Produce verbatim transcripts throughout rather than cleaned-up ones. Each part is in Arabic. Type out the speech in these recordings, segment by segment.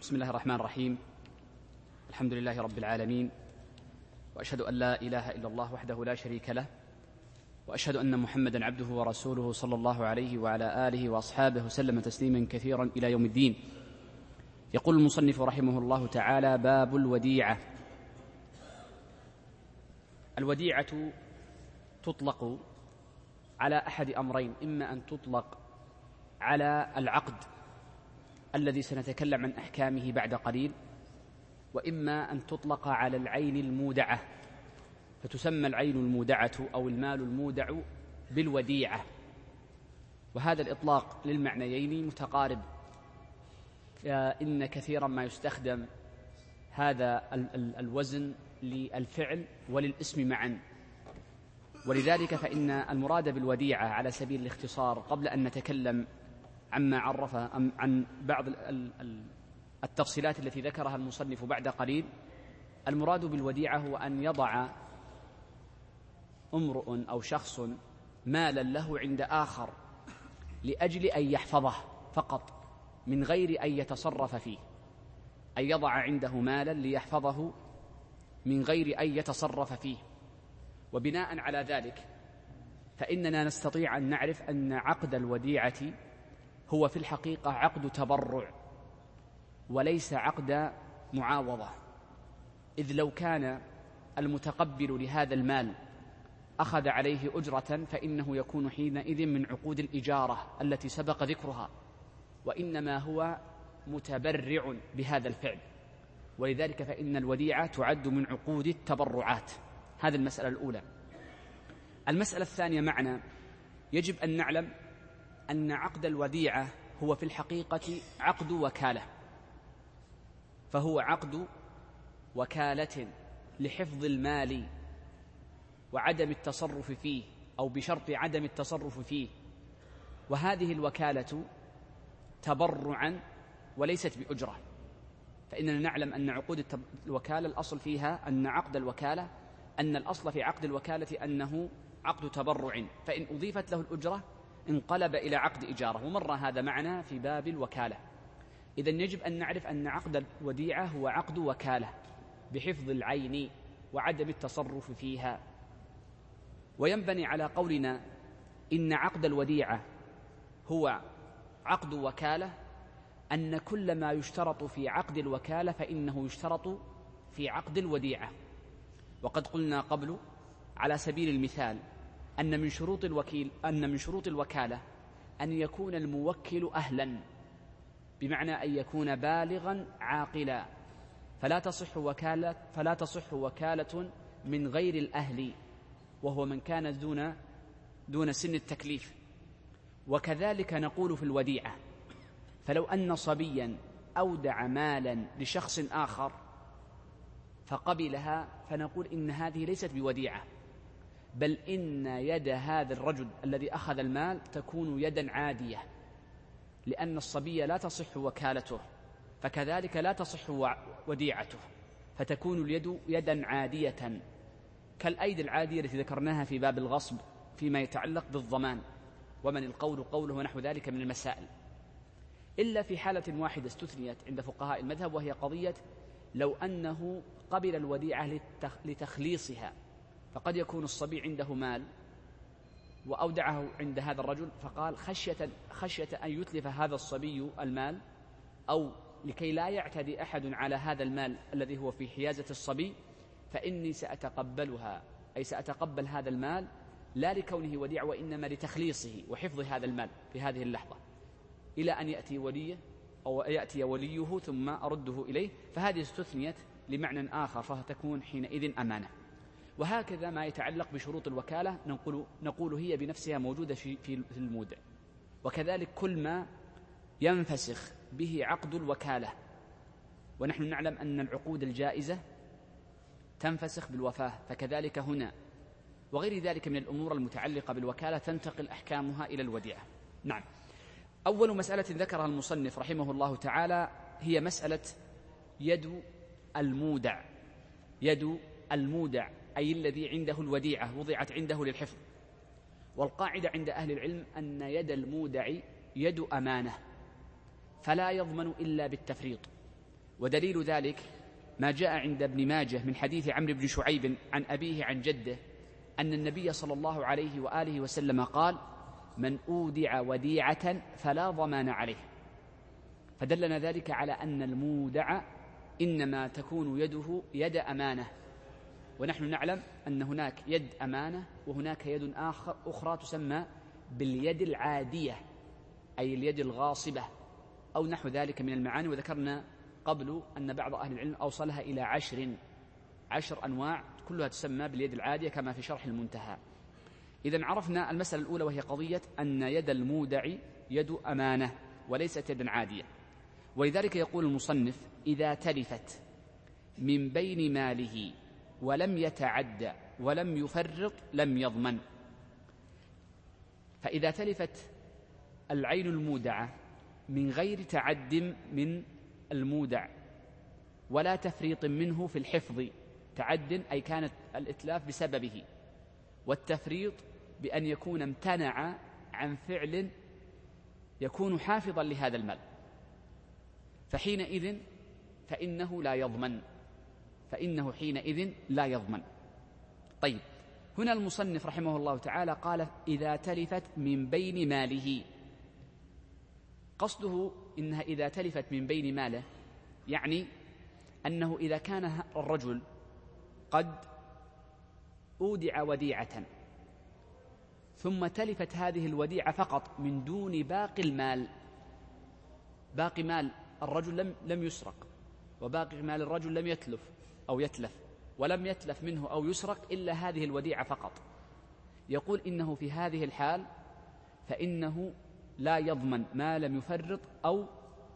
بسم الله الرحمن الرحيم. الحمد لله رب العالمين، وأشهد أن لا إله إلا الله وحده لا شريك له، وأشهد أن محمدا عبده ورسوله صلى الله عليه وعلى آله وأصحابه وسلم تسليما كثيرا إلى يوم الدين. يقول المصنف رحمه الله تعالى: باب الوديعة. الوديعة تطلق على أحد أمرين: إما أن تطلق على العقد الذي سنتكلم عن أحكامه بعد قليل، وإما أن تطلق على العين المودعة، فتسمى العين المودعة أو المال المودع بالوديعة. وهذا الإطلاق للمعنيين متقارب، إن كثيرا ما يستخدم هذا الوزن للفعل وللاسم معا، ولذلك فإن المراد بالوديعة على سبيل الاختصار، قبل أن نتكلم عما عرف عن بعض التفصيلات التي ذكرها المصنف بعد قليل، المراد بالوديعة هو أن يضع امرؤ أو شخص مالا له عند آخر لأجل أن يحفظه فقط، من غير أن يتصرف فيه، أن يضع عنده مالا ليحفظه من غير أن يتصرف فيه. وبناء على ذلك فإننا نستطيع أن نعرف أن عقد الوديعة هو في الحقيقة عقد تبرع وليس عقد معاوضة، إذ لو كان المتقبل لهذا المال أخذ عليه أجرة فإنه يكون حينئذ من عقود الإجارة التي سبق ذكرها، وإنما هو متبرع بهذا الفعل، ولذلك فإن الوديعة تعد من عقود التبرعات. هذه المسألة الأولى. المسألة الثانية معنا، يجب أن نعلم أن عقد الوديعة هو في الحقيقة عقد وكالة، فهو عقد وكالة لحفظ المال وعدم التصرف فيه، أو بشرط عدم التصرف فيه، وهذه الوكالة تبرعا وليست بأجرة. فإننا نعلم أن عقود الوكالة الأصل فيها أن عقد الوكالة أن الأصل في عقد الوكالة أنه عقد تبرع، فإن أضيفت له الأجرة انقلب إلى عقد إجارة، ومر هذا معنا في باب الوكالة. إذن يجب أن نعرف أن عقد الوديعة هو عقد وكالة بحفظ العين وعدم التصرف فيها. وينبني على قولنا إن عقد الوديعة هو عقد وكالة أن كل ما يشترط في عقد الوكالة فإنه يشترط في عقد الوديعة. وقد قلنا قبل على سبيل المثال أن من شروط الوكيل أن من شروط الوكالة أن يكون الموكل أهلا، بمعنى أن يكون بالغا عاقلا، فلا تصح وكالة فلا تصح وكالة من غير الأهل، وهو من كان دون دون سن التكليف. وكذلك نقول في الوديعة، فلو أن صبيا أودع مالا لشخص آخر فقبلها فنقول إن هذه ليست بوديعة، بل إن يد هذا الرجل الذي أخذ المال تكون يدا عادية، لأن الصبي لا تصح وكالته، فكذلك لا تصح وديعته، فتكون اليد يدا عادية كالأيدي العادية التي ذكرناها في باب الغصب فيما يتعلق بالضمان ومن القول قوله ونحو ذلك من المسائل، إلا في حالة واحدة استثنيت عند فقهاء المذهب، وهي قضية لو أنه قبل الوديعة لتخليصها، فقد يكون الصبي عنده مال وأودعه عند هذا الرجل، فقال خشية, خشية أن يتلف هذا الصبي المال، أو لكي لا يعتدي أحد على هذا المال الذي هو في حيازة الصبي، فإني سأتقبلها، أي سأتقبل هذا المال لا لكونه وديع وإنما لتخليصه وحفظ هذا المال في هذه اللحظة، إلى أن يأتي وليه أو يأتي وليه ثم أرده إليه، فهذه استثنيت لمعنى آخر، فتكون حينئذ أمانة. وهكذا ما يتعلق بشروط الوكالة نقول, نقول هي بنفسها موجودة في, في المودع. وكذلك كل ما ينفسخ به عقد الوكالة، ونحن نعلم أن العقود الجائزة تنفسخ بالوفاة، فكذلك هنا، وغير ذلك من الأمور المتعلقة بالوكالة تنتقل أحكامها إلى الوديعة. نعم. أول مسألة ذكرها المصنف رحمه الله تعالى هي مسألة يد المودع. يد المودع أي الذي عنده الوديعة وضعت عنده للحفظ. والقاعدة عند أهل العلم أن يد المودع يد أمانة، فلا يضمن إلا بالتفريط، ودليل ذلك ما جاء عند ابن ماجه من حديث عمرو بن شعيب عن أبيه عن جده أن النبي صلى الله عليه وآله وسلم قال: من أودع وديعة فلا ضمان عليه. فدلنا ذلك على أن المودع إنما تكون يده يد أمانة، ونحن نعلم أن هناك يد أمانة وهناك يد آخر أخرى تسمى باليد العادية، أي اليد الغاصبة أو نحو ذلك من المعاني. وذكرنا قبل أن بعض أهل العلم أوصلها إلى عشر عشر أنواع كلها تسمى باليد العادية كما في شرح المنتهى. إذن عرفنا المسألة الأولى، وهي قضية أن يد المودع يد أمانة وليست يد عادية. ولذلك يقول المصنف: إذا تلفت من بين ماله ولم يتعد ولم يفرط لم يضمن. فإذا تلفت العين المودعة من غير تعد من المودع ولا تفريط منه في الحفظ، تعد أي كانت الإتلاف بسببه، والتفريط بأن يكون امتنع عن فعل يكون حافظا لهذا المال، فحينئذ فإنه لا يضمن فإنه حينئذ لا يضمن. طيب، هنا المصنف رحمه الله تعالى قال: إذا تلفت من بين ماله. قصده إنها إذا تلفت من بين ماله، يعني أنه إذا كان الرجل قد أودع وديعة ثم تلفت هذه الوديعة فقط من دون باقي المال، باقي مال الرجل لم لم يسرق، وباقي مال الرجل لم يتلف أو يتلف، ولم يتلف منه أو يسرق إلا هذه الوديعة فقط، يقول إنه في هذه الحال فإنه لا يضمن ما لم يفرط أو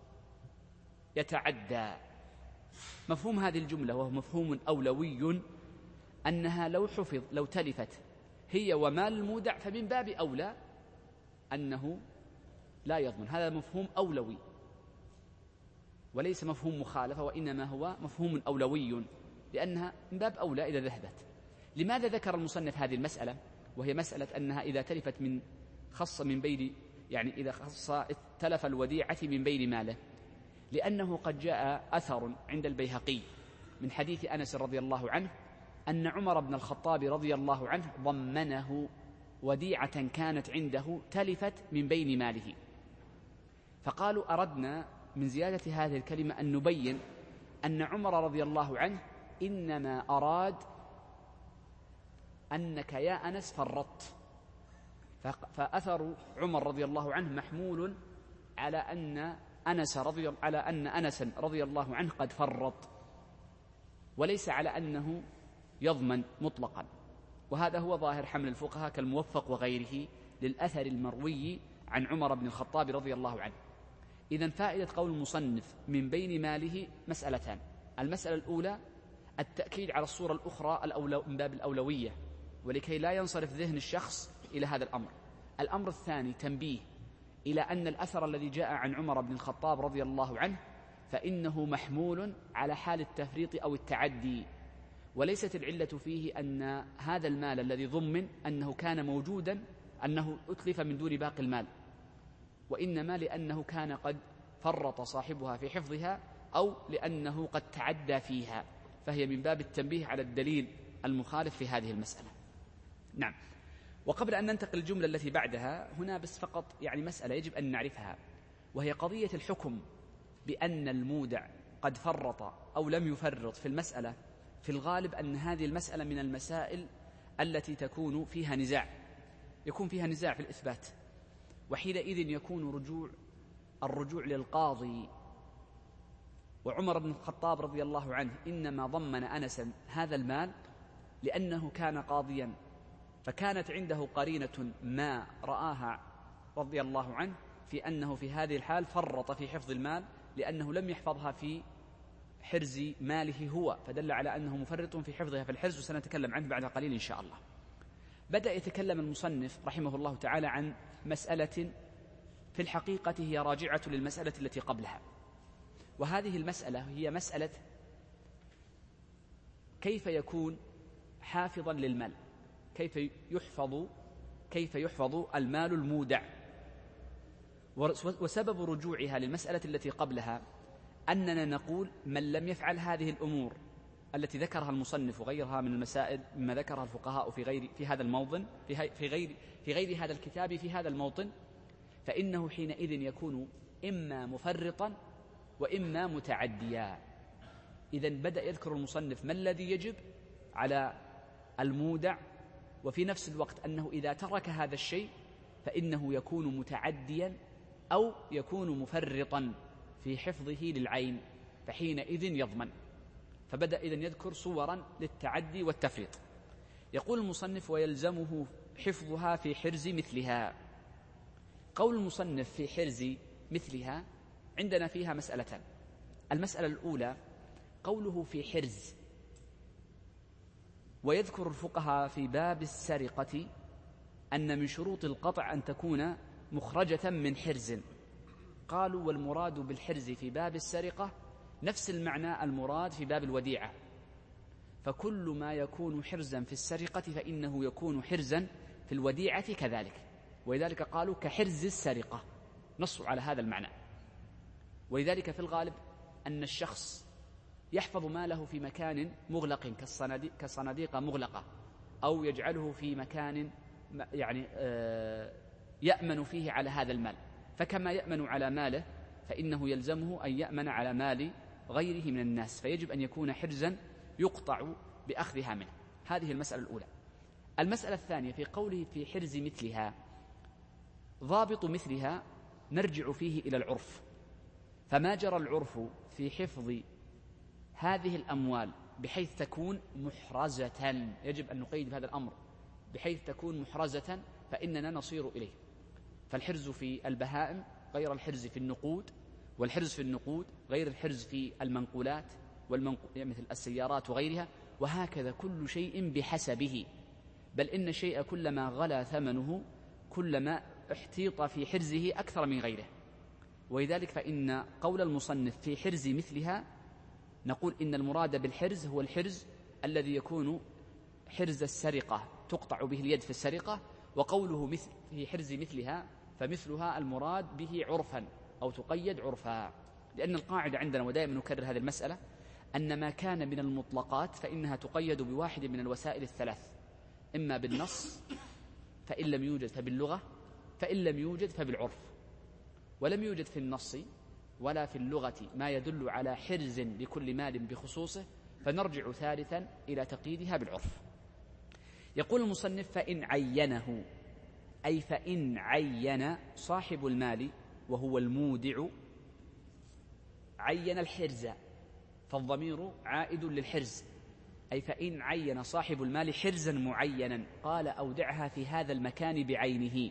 يتعدى. مفهوم هذه الجملة وهو مفهوم أولوي، أنها لو حفظ لو تلفت هي ومال المودع فمن باب أولى أنه لا يضمن. هذا مفهوم أولوي وليس مفهوم مخالفة، وإنما هو مفهوم أولوي، لأنها من باب أولى إذا ذهبت. لماذا ذكر المصنف هذه المسألة وهي مسألة أنها إذا تلفت من خص من بين، يعني إذا خص تلف الوديعة من بين ماله؟ لأنه قد جاء أثر عند البيهقي من حديث أنس رضي الله عنه أن عمر بن الخطاب رضي الله عنه ضمنه وديعة كانت عنده تلفت من بين ماله، فقالوا: أردنا من زيادة هذه الكلمة أن نبين أن عمر رضي الله عنه إنما أراد أنك يا أنس فرطت، فأثر عمر رضي الله عنه محمول على أن أنس رضي على أن أنس رضي الله عنه قد فرط، وليس على أنه يضمن مطلقا. وهذا هو ظاهر حمل الفقهاء كالموفق وغيره للأثر المروي عن عمر بن الخطاب رضي الله عنه. إذن فائدة قول المصنف من بين ماله مسألتان: المسألة الأولى التأكيد على الصورة الأخرى الأولو من باب الأولوية، ولكي لا ينصرف ذهن الشخص إلى هذا الأمر. الأمر الثاني تنبيه إلى أن الأثر الذي جاء عن عمر بن الخطاب رضي الله عنه فإنه محمول على حال التفريط أو التعدي، وليست العلة فيه أن هذا المال الذي ضمن أنه كان موجودا أنه أتلف من دون باقي المال، وإنما لأنه كان قد فرط صاحبها في حفظها أو لأنه قد تعدى فيها، فهي من باب التنبيه على الدليل المخالف في هذه المسألة. نعم. وقبل أن ننتقل الجملة التي بعدها، هنا بس فقط يعني مسألة يجب أن نعرفها، وهي قضية الحكم بأن المودع قد فرط أو لم يفرط في المسألة. في الغالب أن هذه المسألة من المسائل التي تكون فيها نزاع، يكون فيها نزاع في الإثبات، وحينئذ يكون رجوع الرجوع للقاضي. وعمر بن الخطاب رضي الله عنه إنما ضمن أنسا هذا المال لأنه كان قاضيا، فكانت عنده قرينة ما رآها رضي الله عنه في أنه في هذه الحال فرط في حفظ المال لأنه لم يحفظها في حرز ماله هو، فدل على أنه مفرط في حفظها في الحرز، وسنتكلم عنه بعد قليل إن شاء الله. بدأ يتكلم المصنف رحمه الله تعالى عن مسألة في الحقيقة هي راجعة للمسألة التي قبلها، وهذه المسألة هي مسألة كيف يكون حافظا للمال، كيف يحفظ كيف يحفظ المال المودع. وسبب رجوعها للمسألة التي قبلها أننا نقول من لم يفعل هذه الأمور التي ذكرها المصنف وغيرها من المسائل مما ذكرها الفقهاء في غير في هذا الموطن في, في غير في غير هذا الكتاب في هذا الموطن، فإنه حينئذ يكون إما مفرطا وإما متعديا. إذن بدأ يذكر المصنف ما الذي يجب على المودع، وفي نفس الوقت أنه إذا ترك هذا الشيء فإنه يكون متعديا أو يكون مفرطا في حفظه للعين، فحينئذ يضمن. فبدأ إذن يذكر صورا للتعدي والتفريط. يقول المصنف ويلزمه حفظها في حرز مثلها. قول المصنف في حرز مثلها عندنا فيها مسألتان. المسألة الأولى قوله في حرز، ويذكر الفقهاء في باب السرقة أن من شروط القطع أن تكون مخرجة من حرز. قالوا والمراد بالحرز في باب السرقة نفس المعنى المراد في باب الوديعة، فكل ما يكون حرزا في السرقة فإنه يكون حرزا في الوديعة كذلك، ولذلك قالوا كحرز السرقة، نصوا على هذا المعنى. ولذلك في الغالب أن الشخص يحفظ ماله في مكان مغلق كالصناديق مغلقة، أو يجعله في مكان يعني يأمن فيه على هذا المال، فكما يأمن على ماله فإنه يلزمه أن يأمن على مال غيره من الناس، فيجب أن يكون حرزا يقطع بأخذها منه. هذه المسألة الأولى. المسألة الثانية في قوله في حرز مثلها، ضابط مثلها نرجع فيه إلى العرف، فما جرى العرف في حفظ هذه الأموال بحيث تكون محرزة، يجب أن نقيد بهذا الأمر، بحيث تكون محرزة فإننا نصير إليه. فالحرز في البهائم غير الحرز في النقود، والحرز في النقود غير الحرز في المنقولات والمنقو... مثل السيارات وغيرها، وهكذا كل شيء بحسبه. بل إن الشيء كلما غلا ثمنه كلما احتيط في حرزه أكثر من غيره. ولذلك فإن قول المصنف في حرز مثلها نقول إن المراد بالحرز هو الحرز الذي يكون حرز السرقة تقطع به اليد في السرقة، وقوله مثل في حرز مثلها فمثلها المراد به عرفا أو تقيد عرفا. لأن القاعدة عندنا ودائما نكرر هذه المسألة أن ما كان من المطلقات فإنها تقيد بواحد من الوسائل الثلاث، إما بالنص فإن لم يوجد فباللغة، فإن لم يوجد فبالعرف. ولم يوجد في النص ولا في اللغة ما يدل على حرز لكل مال بخصوصه، فنرجع ثالثا إلى تقييدها بالعرف. يقول المصنف فإن عينه، أي فإن عين صاحب المال وهو المودع، عين الحرز، فالضمير عائد للحرز، أي فإن عين صاحب المال حرزا معينا، قال أودعها في هذا المكان بعينه.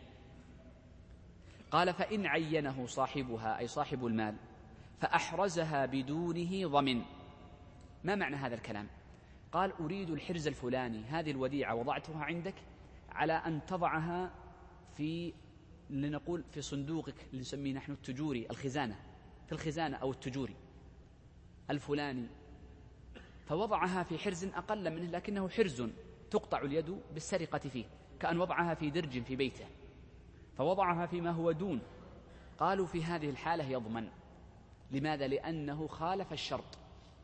قال فإن عينه صاحبها أي صاحب المال فأحرزها بدونه ضمن. ما معنى هذا الكلام؟ قال أريد الحرز الفلاني، هذه الوديعة وضعتها عندك على أن تضعها في لنقول في صندوقك اللي نسميه نحن التجوري، الخزانة، في الخزانة أو التجوري الفلاني، فوضعها في حرز أقل منه لكنه حرز تقطع اليد بالسرقة فيه، كأن وضعها في درج في بيته، فوضعها فيما هو دون. قالوا في هذه الحالة يضمن. لماذا؟ لأنه خالف الشرط،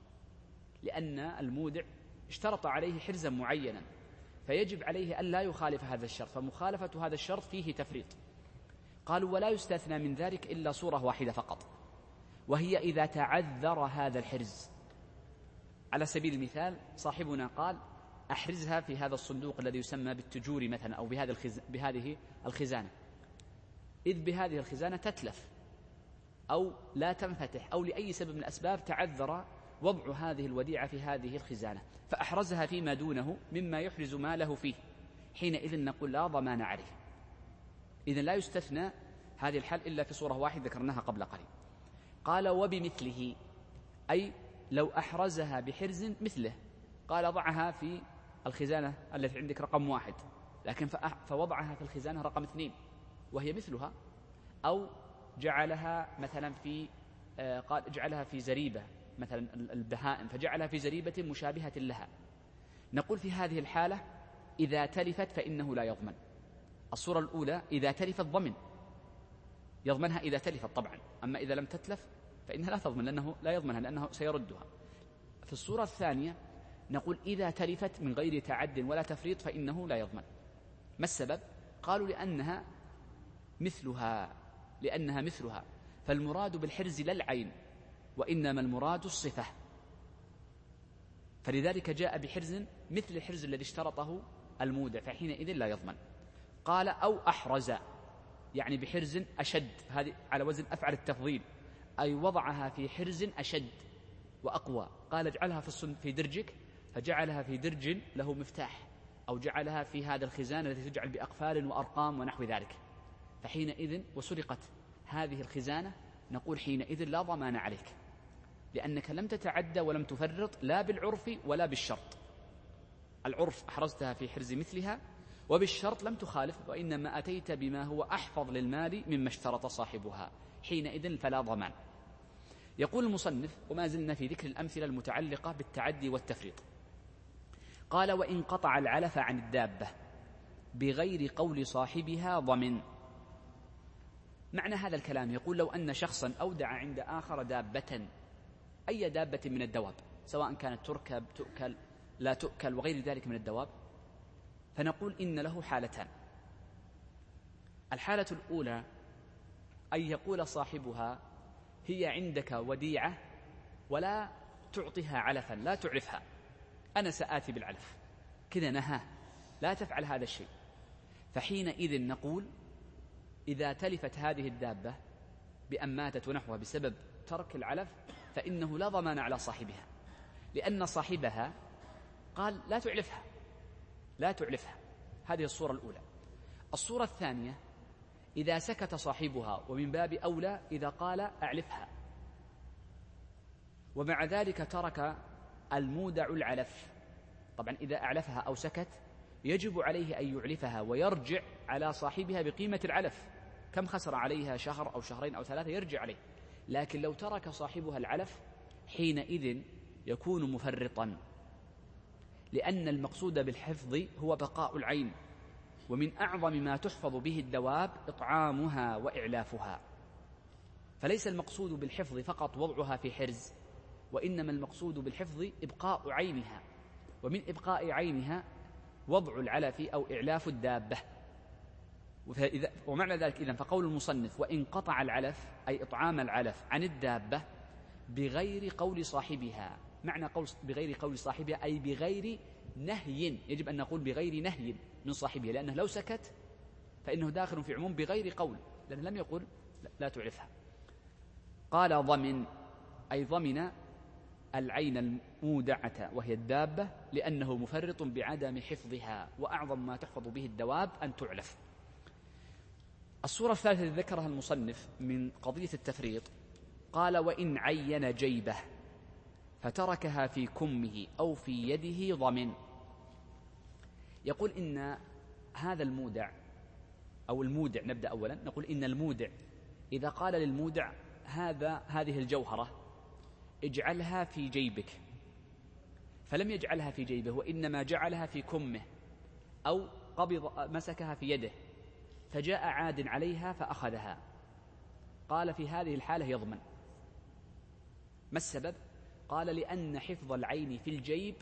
لأن المودع اشترط عليه حرزا معينا، فيجب عليه أن لا يخالف هذا الشرط، فمخالفة هذا الشرط فيه تفريط. قالوا ولا يستثنى من ذلك إلا صورة واحدة فقط، وهي إذا تعذر هذا الحرز. على سبيل المثال صاحبنا قال أحرزها في هذا الصندوق الذي يسمى بالتجوري مثلا، أو بهذا الخز... بهذه الخزانة، إذ بهذه الخزانة تتلف أو لا تنفتح أو لأي سبب من الأسباب تعذر وضع هذه الوديعة في هذه الخزانة، فأحرزها فيما دونه مما يحرز ماله فيه، حينئذ نقول لا ضمان عليه. إذن لا يستثنى هذه الحال إلا في صورة واحدة ذكرناها قبل قليل. قال وبمثله، أي لو أحرزها بحرز مثله، قال ضعها في الخزانة التي عندك رقم واحد، لكن فوضعها في الخزانة رقم اثنين وهي مثلها، أو جعلها مثلا في قال جعلها في زريبة مثلا البهائم، فجعلها في زريبة مشابهة لها. نقول في هذه الحالة إذا تلفت فإنه لا يضمن. الصورة الأولى إذا تلفت ضمن، يضمنها إذا تلفت طبعا، أما إذا لم تتلف فإنها لا تضمن لأنه لا يضمنها لأنه سيردها. في الصورة الثانية نقول إذا تلفت من غير تعد ولا تفريط فإنه لا يضمن. ما السبب؟ قالوا لأنها مثلها لأنها مثلها فالمراد بالحرز لا العين وإنما المراد الصفة، فلذلك جاء بحرز مثل الحرز الذي اشترطه المودع فحينئذ لا يضمن. قال أو أحرز يعني بحرز أشد، هذه على وزن أفعل التفضيل، أي وضعها في حرز أشد وأقوى. قال اجعلها في في درجك فجعلها في درج له مفتاح، أو جعلها في هذا الخزان الذي تجعل بأقفال وأرقام ونحو ذلك، فحينئذ وسرقت هذه الخزانة نقول حينئذ لا ضمان عليك، لأنك لم تتعدى ولم تفرط لا بالعرف ولا بالشرط. العرف أحرزتها في حرز مثلها، وبالشرط لم تخالف، وإنما أتيت بما هو أحفظ للمال مما اشترط صاحبها، حينئذ فلا ضمان. يقول المصنف وما زلنا في ذكر الأمثلة المتعلقة بالتعدي والتفريط. قال وإن قطع العلف عن الدابة بغير قول صاحبها ضمن. معنى هذا الكلام يقول لو أن شخصا أودع عند آخر دابة، أي دابة من الدواب سواء كانت تركب تؤكل لا تؤكل وغير ذلك من الدواب، فنقول إن له حالتان. الحالة الأولى أن يقول صاحبها هي عندك وديعة ولا تعطيها علفا، لا تعرفها، أنا سآتي بالعلف، كذا نهاه لا تفعل هذا الشيء. فحينئذ نقول إذا تلفت هذه الدابة بأن ماتت ونحوها بسبب ترك العلف فإنه لا ضمان على صاحبها، لأن صاحبها قال لا تعلفها لا تعلفها. هذه الصورة الأولى. الصورة الثانية إذا سكت صاحبها، ومن باب أولى إذا قال أعلفها، ومع ذلك ترك المودع العلف. طبعا إذا أعلفها أو سكت يجب عليه أن يعلفها ويرجع على صاحبها بقيمة العلف، كم خسر عليها شهر أو شهرين أو ثلاثة يرجع عليه. لكن لو ترك صاحبها العلف حينئذ يكون مفرطا، لأن المقصود بالحفظ هو بقاء العين، ومن أعظم ما تحفظ به الدواب إطعامها وإعلافها. فليس المقصود بالحفظ فقط وضعها في حرز، وإنما المقصود بالحفظ إبقاء عينها، ومن إبقاء عينها وضع العلف أو إعلاف الدابة. ومعنى ذلك إذن فقول المصنف وإن قطع العلف أي إطعام العلف عن الدابة بغير قول صاحبها. معنى قول بغير قول صاحبها أي بغير نهي، يجب أن نقول بغير نهي من صاحبها، لأنه لو سكت فإنه داخل في عموم بغير قول، لأنه لم يقول لا تعرفها. قال ضمن أي ضمن العين المودعة وهي الدابة، لأنه مفرط بعدم حفظها، وأعظم ما تحفظ به الدواب أن تعلف. الصورة الثالثة التي ذكرها المصنف من قضية التفريط قال وإن عين جيبه فتركها في كمه أو في يده ضمن. يقول إن هذا المودع أو المودع، نبدأ أولا نقول إن المودع إذا قال للمودع هذا هذه الجوهرة اجعلها في جيبك، فلم يجعلها في جيبه وإنما جعلها في كمه أو قبض مسكها في يده، فجاء عاد عليها فأخذها، قال في هذه الحالة يضمن. ما السبب؟ قال لأن حفظ العين في الجيب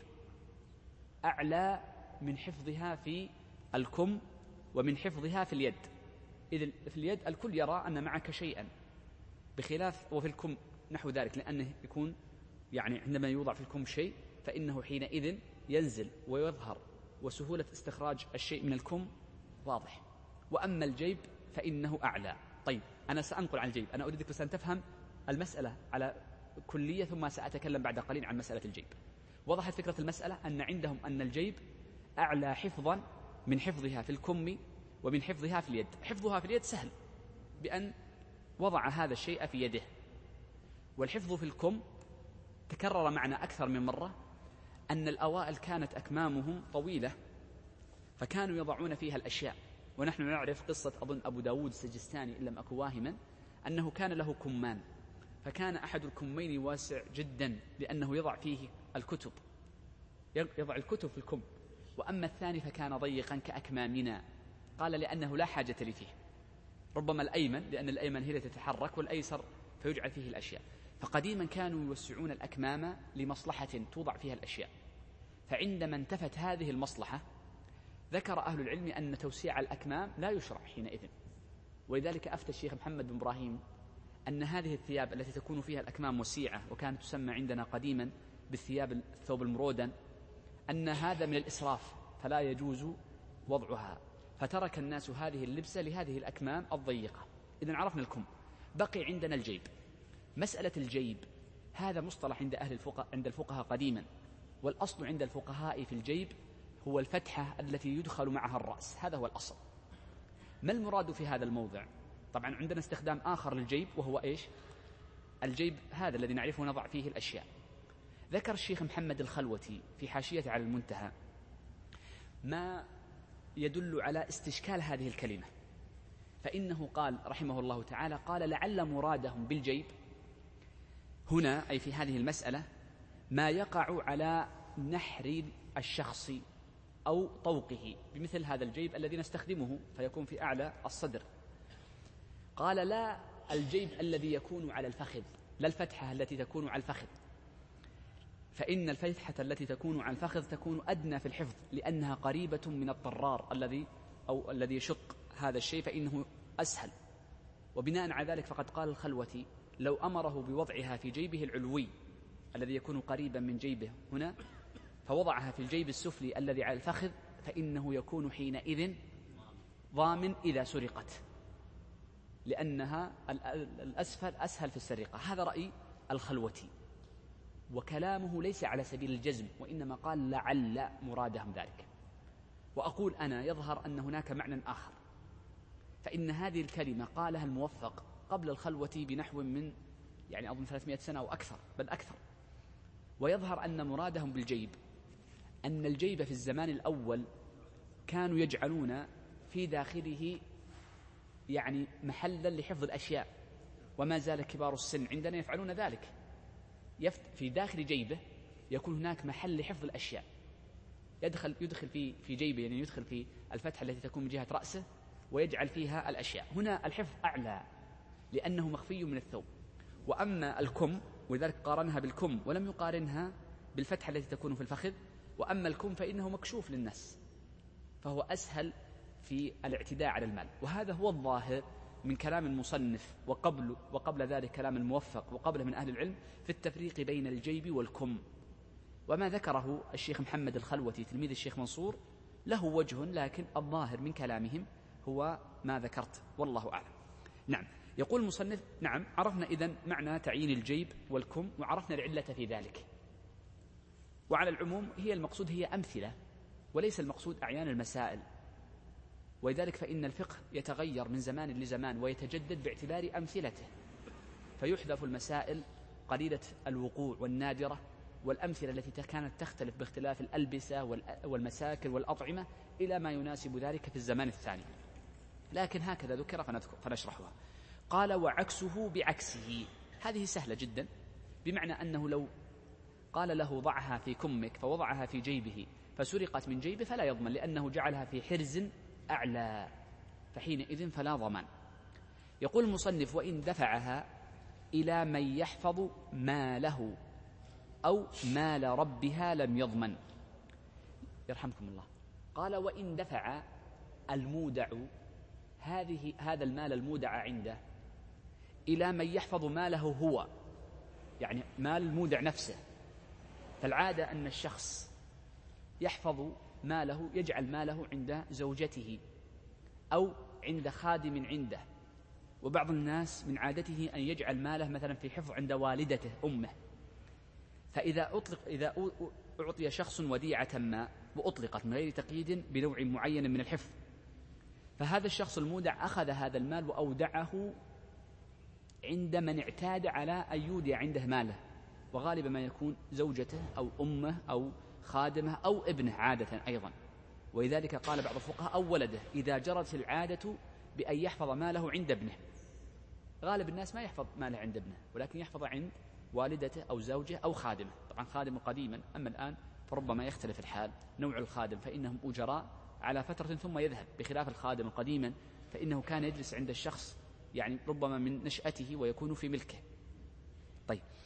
أعلى من حفظها في الكم ومن حفظها في اليد. إذن في اليد الكل يرى أن معك شيئا، بخلاف وفي الكم نحو ذلك، لأنه يكون يعني عندما يوضع في الكم شيء فإنه حينئذ ينزل ويظهر، وسهولة استخراج الشيء من الكم واضح. وأما الجيب فإنه أعلى. طيب أنا سأنقل عن الجيب، أنا أريدك بس أن تفهم المسألة على كلية، ثم سأتكلم بعد قليل عن مسألة الجيب. وضحت فكرة المسألة أن عندهم أن الجيب أعلى حفظا من حفظها في الكم ومن حفظها في اليد. حفظها في اليد سهل بأن وضع هذا الشيء في يده، والحفظ في الكم تكرر معنا أكثر من مرة أن الأوائل كانت أكمامهم طويلة فكانوا يضعون فيها الأشياء. ونحن نعرف قصة أظن أبو داود السجستاني إن لم أكن واهما أنه كان له كمان، فكان أحد الكمين واسع جدا لأنه يضع فيه الكتب، يضع الكتب في الكم، وأما الثاني فكان ضيقا كأكمامنا، قال لأنه لا حاجة لي فيه. ربما الأيمن لأن الأيمن هي التي تتحرك والأيسر فيجعل فيه الأشياء. فقديما كانوا يوسعون الأكمام لمصلحة توضع فيها الأشياء، فعندما انتفت هذه المصلحة ذكر أهل العلم أن توسيع الأكمام لا يشرع حينئذ. ولذلك أفتى الشيخ محمد بن إبراهيم أن هذه الثياب التي تكون فيها الأكمام وسيعة، وكانت تسمى عندنا قديما بالثياب الثوب المرودن، أن هذا من الإسراف فلا يجوز وضعها، فترك الناس هذه اللبسة لهذه الأكمام الضيقة. إذن عرفنا الكم، بقي عندنا الجيب. مسألة الجيب هذا مصطلح عند أهل الفقهاء عند الفقهاء قديما، والأصل عند الفقهاء في الجيب هو الفتحة التي يدخل معها الرأس، هذا هو الأصل. ما المراد في هذا الموضع؟ طبعا عندنا استخدام آخر للجيب وهو إيش؟ الجيب هذا الذي نعرفه نضع فيه الأشياء. ذكر الشيخ محمد الخلوتي في حاشية على المنتهى ما يدل على استشكال هذه الكلمة، فإنه قال رحمه الله تعالى: قال لعل مرادهم بالجيب هنا أي في هذه المسألة ما يقع على نحر الشخص أو طوقه، بمثل هذا الجيب الذي نستخدمه فيكون في أعلى الصدر. قال لا الجيب الذي يكون على الفخذ، لا الفتحة التي تكون على الفخذ، فإن الفتحة التي تكون على الفخذ تكون أدنى في الحفظ لأنها قريبة من الطرار الذي أو الذي يشق هذا الشيء فإنه أسهل. وبناء على ذلك فقد قال الخلوتي: لو أمره بوضعها في جيبه العلوي الذي يكون قريبا من جيبه هنا فوضعها في الجيب السفلي الذي على الفخذ فإنه يكون حينئذ ضامن إذا سرقت، لأنها الأسفل أسهل في السرقة. هذا رأي الخلوتي، وكلامه ليس على سبيل الجزم، وإنما قال لعل مرادهم ذلك. وأقول أنا يظهر أن هناك معنى آخر، فإن هذه الكلمة قالها الموفق قبل الخلوتي بنحو من يعني أظن ثلاثمائة سنة أو أكثر، بل أكثر. ويظهر أن مرادهم بالجيب أن الجيب في الزمان الأول كانوا يجعلون في داخله يعني محلا لحفظ الأشياء، وما زال كبار السن عندنا يفعلون ذلك. في داخل جيبه يكون هناك محل لحفظ الأشياء، يدخل يدخل في في جيبه، يعني يدخل في الفتحة التي تكون من جهة رأسه ويجعل فيها الأشياء. هنا الحفظ أعلى لأنه مخفي من الثوب. وأما الكم، ولذلك قارنها بالكم ولم يقارنها بالفتحة التي تكون في الفخذ، وأما الكم فإنه مكشوف للناس فهو أسهل في الاعتداء على المال. وهذا هو الظاهر من كلام المصنف وقبل وقبل ذلك كلام الموفق وقبله من أهل العلم في التفريق بين الجيب والكم. وما ذكره الشيخ محمد الخلوتي تلميذ الشيخ منصور له وجه، لكن الظاهر من كلامهم هو ما ذكرت، والله أعلم. نعم، يقول المصنف: نعم، عرفنا إذن معنى تعيين الجيب والكم، وعرفنا العلة في ذلك. وعلى العموم هي المقصود هي أمثلة وليس المقصود أعيان المسائل، ولذلك فإن الفقه يتغير من زمان لزمان ويتجدد باعتبار أمثلته، فيحذف المسائل قليلة الوقوع والنادرة، والأمثلة التي كانت تختلف باختلاف الألبسة والمساكن والأطعمة إلى ما يناسب ذلك في الزمان الثاني. لكن هكذا ذكر فنذكر فنشرحها. قال: وعكسه بعكسه. هذه سهلة جدا، بمعنى أنه لو قال له ضعها في كمك فوضعها في جيبه فسرقت من جيبه فلا يضمن، لأنه جعلها في حرز أعلى، فحينئذ فلا ضمان. يقول المصنف: وإن دفعها إلى من يحفظ ماله أو مال ربها لم يضمن. يرحمكم الله. قال: وإن دفع المودع هذه هذا المال المودع عنده إلى من يحفظ ماله هو، يعني مال المودع نفسه. فالعادة أن الشخص يحفظ ماله، يجعل ماله عند زوجته أو عند خادم عنده، وبعض الناس من عادته أن يجعل ماله مثلا في حفظ عند والدته أمه. فإذا أطلق إذا أعطي شخص وديعة ما وأطلقت من غير تقييد بنوع معين من الحفظ، فهذا الشخص المودع أخذ هذا المال وأودعه عند من اعتاد على أن يودع عنده ماله، وغالبا ما يكون زوجته أو أمه أو خادمه أو ابنه عادة أيضا. ولذلك قال بعض الفقهاء: أو ولده، إذا جرت العادة بأن يحفظ ماله عند ابنه. غالب الناس ما يحفظ ماله عند ابنه، ولكن يحفظ عند والدته أو زوجه أو خادمه. طبعا خادمه قديما، أما الآن فربما يختلف الحال، نوع الخادم فإنهم أجراء على فترة ثم يذهب، بخلاف الخادم قديما فإنه كان يجلس عند الشخص يعني ربما من نشأته ويكون في ملكه. طيب،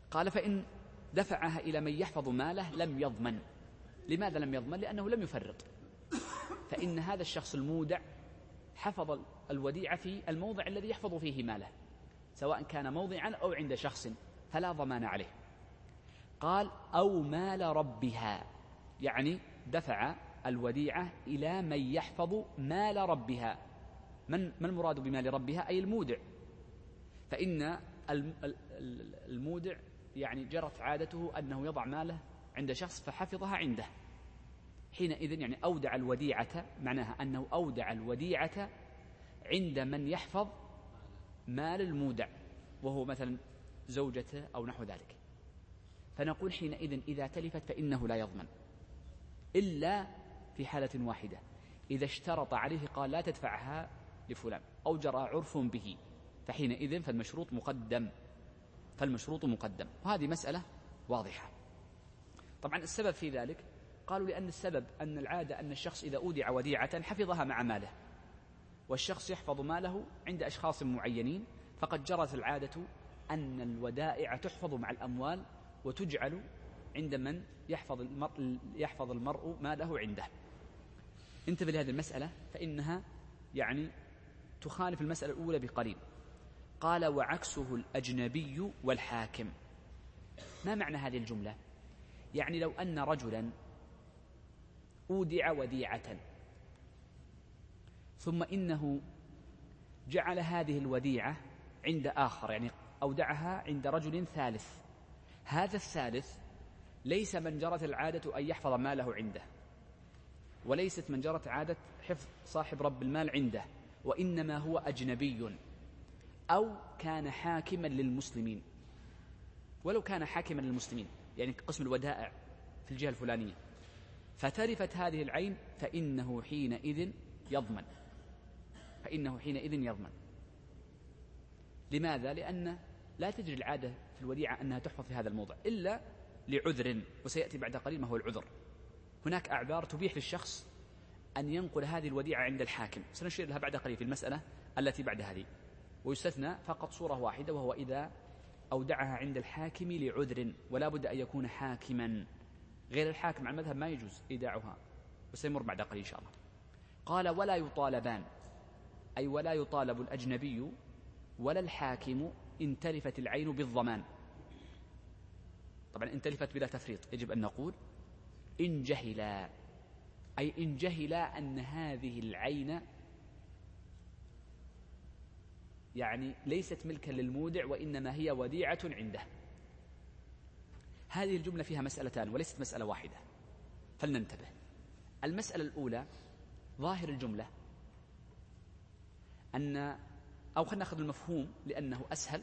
قال فإن دفعها إلى من يحفظ ماله لم يضمن. لماذا لم يضمن؟ لأنه لم يفرط، فإن هذا الشخص المودع حفظ الوديعة في الموضع الذي يحفظ فيه ماله، سواء كان موضعا أو عند شخص، فلا ضمان عليه. قال أو مال ربها، يعني دفع الوديعة إلى من يحفظ مال ربها. من ما المراد بمال ربها؟ أي المودع. فإن المودع يعني جرت عادته أنه يضع ماله عند شخص فحفظها عنده، حينئذ يعني أودع الوديعة، معناها أنه أودع الوديعة عند من يحفظ مال المودع، وهو مثلا زوجته أو نحو ذلك. فنقول حينئذ إذا تلفت فإنه لا يضمن، إلا في حالة واحدة، إذا اشترط عليه قال لا تدفعها لفلان أو جرى عرف به، فحينئذ فالمشروط مقدم فالمشروط مقدم وهذه مسألة واضحة. طبعا السبب في ذلك قالوا لأن السبب أن العادة أن الشخص إذا أودع وديعة حفظها مع ماله، والشخص يحفظ ماله عند أشخاص معينين، فقد جرت العادة أن الودائع تحفظ مع الأموال وتجعل عند من يحفظ المرء, يحفظ المرء ماله عنده. انتبه لهذه المسألة فإنها يعني تخالف المسألة الأولى بقليل. قال وعكسه الأجنبي والحاكم. ما معنى هذه الجملة؟ يعني لو أن رجلا أودع وديعة ثم إنه جعل هذه الوديعة عند آخر، يعني أودعها عند رجل ثالث، هذا الثالث ليس من جرت العادة أن يحفظ ماله عنده، وليست من جرت عادة حفظ صاحب رب المال عنده، وإنما هو أجنبي أو كان حاكما للمسلمين. ولو كان حاكما للمسلمين يعني قسم الودائع في الجهة الفلانية، فتلفت هذه العين فإنه حينئذ يضمن فإنه حينئذ يضمن لماذا؟ لأن لا تجري العادة في الوديعة أنها تحفظ في هذا الموضع إلا لعذر، وسيأتي بعد قليل ما هو العذر. هناك أعذار تبيح للشخص أن ينقل هذه الوديعة عند الحاكم، سنشير لها بعد قليل في المسألة التي بعد هذه. ويستثنى فقط صورة واحدة، وهو إذا أودعها عند الحاكم لعذر، ولا بد أن يكون حاكما. غير الحاكم على المذهب ما يجوز إيداعها، وسيمر بعد قليل إن شاء الله. قال ولا يطالبان، أي ولا يطالب الأجنبي ولا الحاكم إن تلفت العين بالضمان. طبعا إن تلفت بلا تفريط يجب أن نقول إن جهلا، أي إن جهلا أن هذه العين يعني ليست ملكا للمودع وإنما هي وديعة عنده. هذه الجملة فيها مسألتان وليست مسألة واحدة، فلننتبه. المسألة الأولى ظاهر الجملة أن، أو خلينا نأخذ المفهوم لأنه أسهل،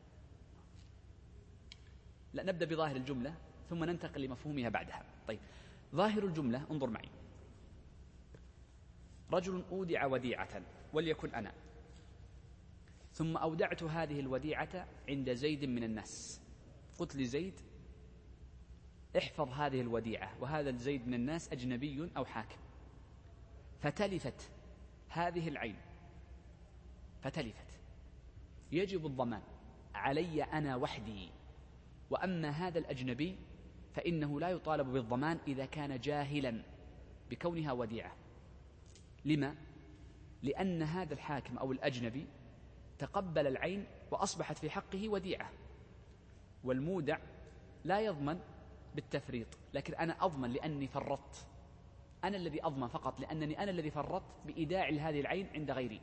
لا نبدأ بظاهر الجملة ثم ننتقل لمفهومها بعدها. طيب ظاهر الجملة انظر معي، رجل أودع وديعة وليكن أنا، ثم أودعت هذه الوديعة عند زيد من الناس، قلت لزيد احفظ هذه الوديعة، وهذا الزيد من الناس أجنبي أو حاكم، فتلفت هذه العين فتلفت، يجب الضمان علي أنا وحدي. وأما هذا الأجنبي فإنه لا يطالب بالضمان إذا كان جاهلا بكونها وديعة. لما؟ لأن هذا الحاكم أو الأجنبي تقبل العين وأصبحت في حقه وديعة، والمودع لا يضمن بالتفريط، لكن أنا أضمن لأني فرطت، أنا الذي أضمن فقط لأنني أنا الذي فرطت بإيداع هذه العين عند غيري،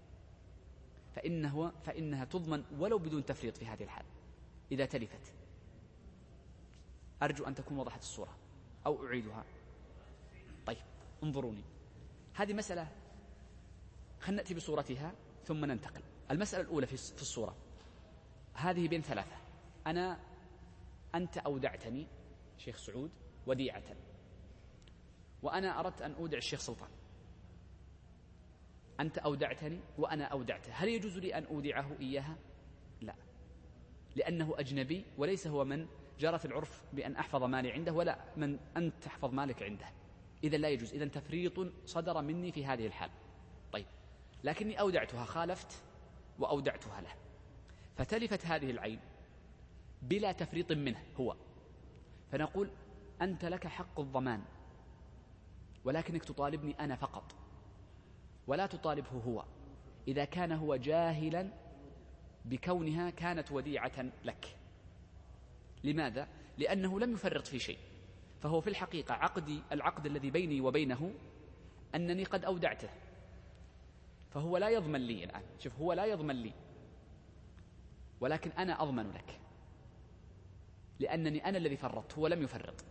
فإنه فإنها تضمن ولو بدون تفريط في هذه الحال إذا تلفت. أرجو أن تكون وضحت الصورة أو أعيدها. طيب انظروني، هذه مسألة خلنا نأتي بصورتها ثم ننتقل. المسألة الأولى في الصورة هذه بين ثلاثة، أنا أنت أودعتني شيخ سعود وديعة، وأنا أردت أن أودع الشيخ سلطان، أنت أودعتني وأنا أودعته، هل يجوز لي أن أودعه إياها؟ لا، لأنه أجنبي وليس هو من جرت العرف بأن أحفظ مالي عنده، ولا من أن تحفظ مالك عنده، إذن لا يجوز، إذن تفريط صدر مني في هذه الحال. طيب لكني أودعتها، خالفت وأودعتها له، فتلفت هذه العين بلا تفريط منه هو، فنقول أنت لك حق الضمان ولكنك تطالبني أنا فقط ولا تطالبه هو، إذا كان هو جاهلا بكونها كانت وديعة لك. لماذا؟ لأنه لم يفرط في شيء، فهو في الحقيقة عقدي العقد الذي بيني وبينه أنني قد أودعته، فهو لا يضمن لي الآن. شوف، هو لا يضمن لي ولكن أنا أضمن لك، لأنني أنا الذي فرطت، هو لم يفرط.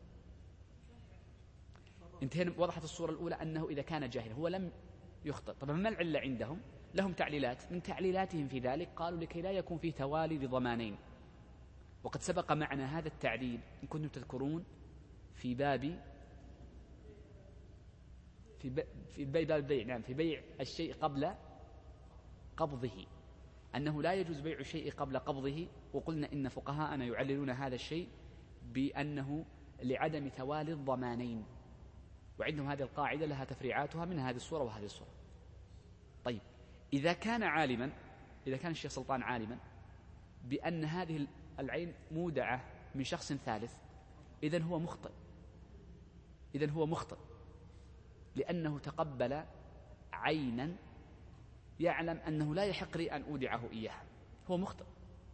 انتهينا. وضحت الصورة الأولى أنه إذا كان جاهلا هو لم يخطئ. طبعا ما العلة عندهم؟ لهم تعليلات، من تعليلاتهم في ذلك قالوا لكي لا يكون فيه توالي لضمانين، وقد سبق معنا هذا التعليل إن كنتم تذكرون في باب في ب... في باب البيع، نعم، في بيع الشيء قبل قبضه، أنه لا يجوز بيع الشيء قبل قبضه، وقلنا إن فقهاءنا يعللون هذا الشيء بأنه لعدم توالي الضمانين، وعندهم هذه القاعدة لها تفريعاتها من هذه الصورة وهذه الصورة. طيب، إذا كان عالما، إذا كان الشيخ سلطان عالما بأن هذه العين مودعة من شخص ثالث، إذن هو مخطئ، إذن هو مخطئ لأنه تقبل عينا يعلم أنه لا يحق لي أن أودعه إياها، هو مخطئ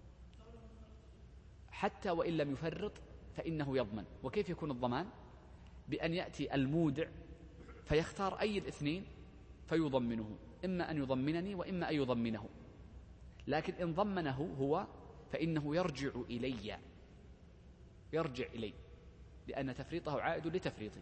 حتى وإن لم يفرط فإنه يضمن. وكيف يكون الضمان؟ بأن يأتي المودع فيختار أي الاثنين فيضمنه، إما أن يضمنني وإما أن يضمنه، لكن إن ضمنه هو فإنه يرجع إلي، يرجع إلي لأن تفريطه عائد لتفريطي.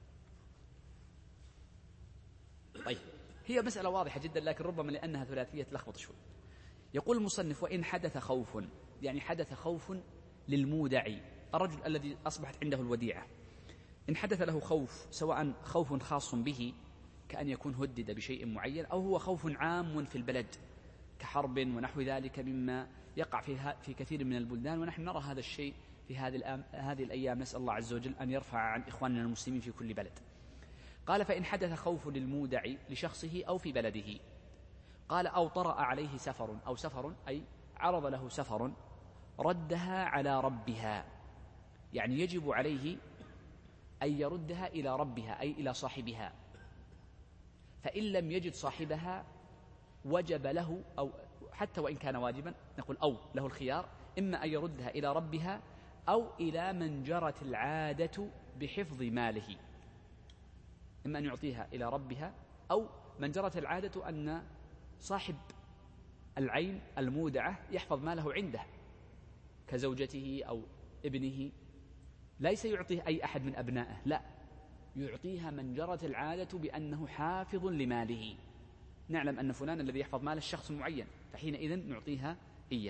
طيب، هي مسألة واضحة جدا، لكن ربما لأنها ثلاثية تلخبط شوي. يقول المصنف: وإن حدث خوف، يعني حدث خوف للمودع، الرجل الذي أصبحت عنده الوديعة، إن حدث له خوف، سواء خوف خاص به كأن يكون هدد بشيء معين، أو هو خوف عام في البلد كحرب ونحو ذلك مما يقع في في كثير من البلدان، ونحن نرى هذا الشيء في هذه هذه الأيام. نسأل الله عز وجل أن يرفع عن إخواننا المسلمين في كل بلد. قال: فإن حدث خوف للمودع لشخصه أو في بلده، قال: أو طرأ عليه سفر، أو سفر أي عرض له سفر، ردها على ربها، يعني يجب عليه أن يردها إلى ربها أي إلى صاحبها، فإن لم يجد صاحبها وجب له، أو حتى وإن كان واجبا نقول أو له الخيار، إما أن يردها إلى ربها أو إلى من جرت العادة بحفظ ماله، إما أن يعطيها إلى ربها أو من جرت العادة أن صاحب العين المودعة يحفظ ماله عنده كزوجته أو ابنه، ليس يعطيه أي أحد من أبنائه، لا، يعطيها من جرت العادة بأنه حافظ لماله، نعلم أن فلان الذي يحفظ مال الشخص معين، فحينئذ نعطيها إياه.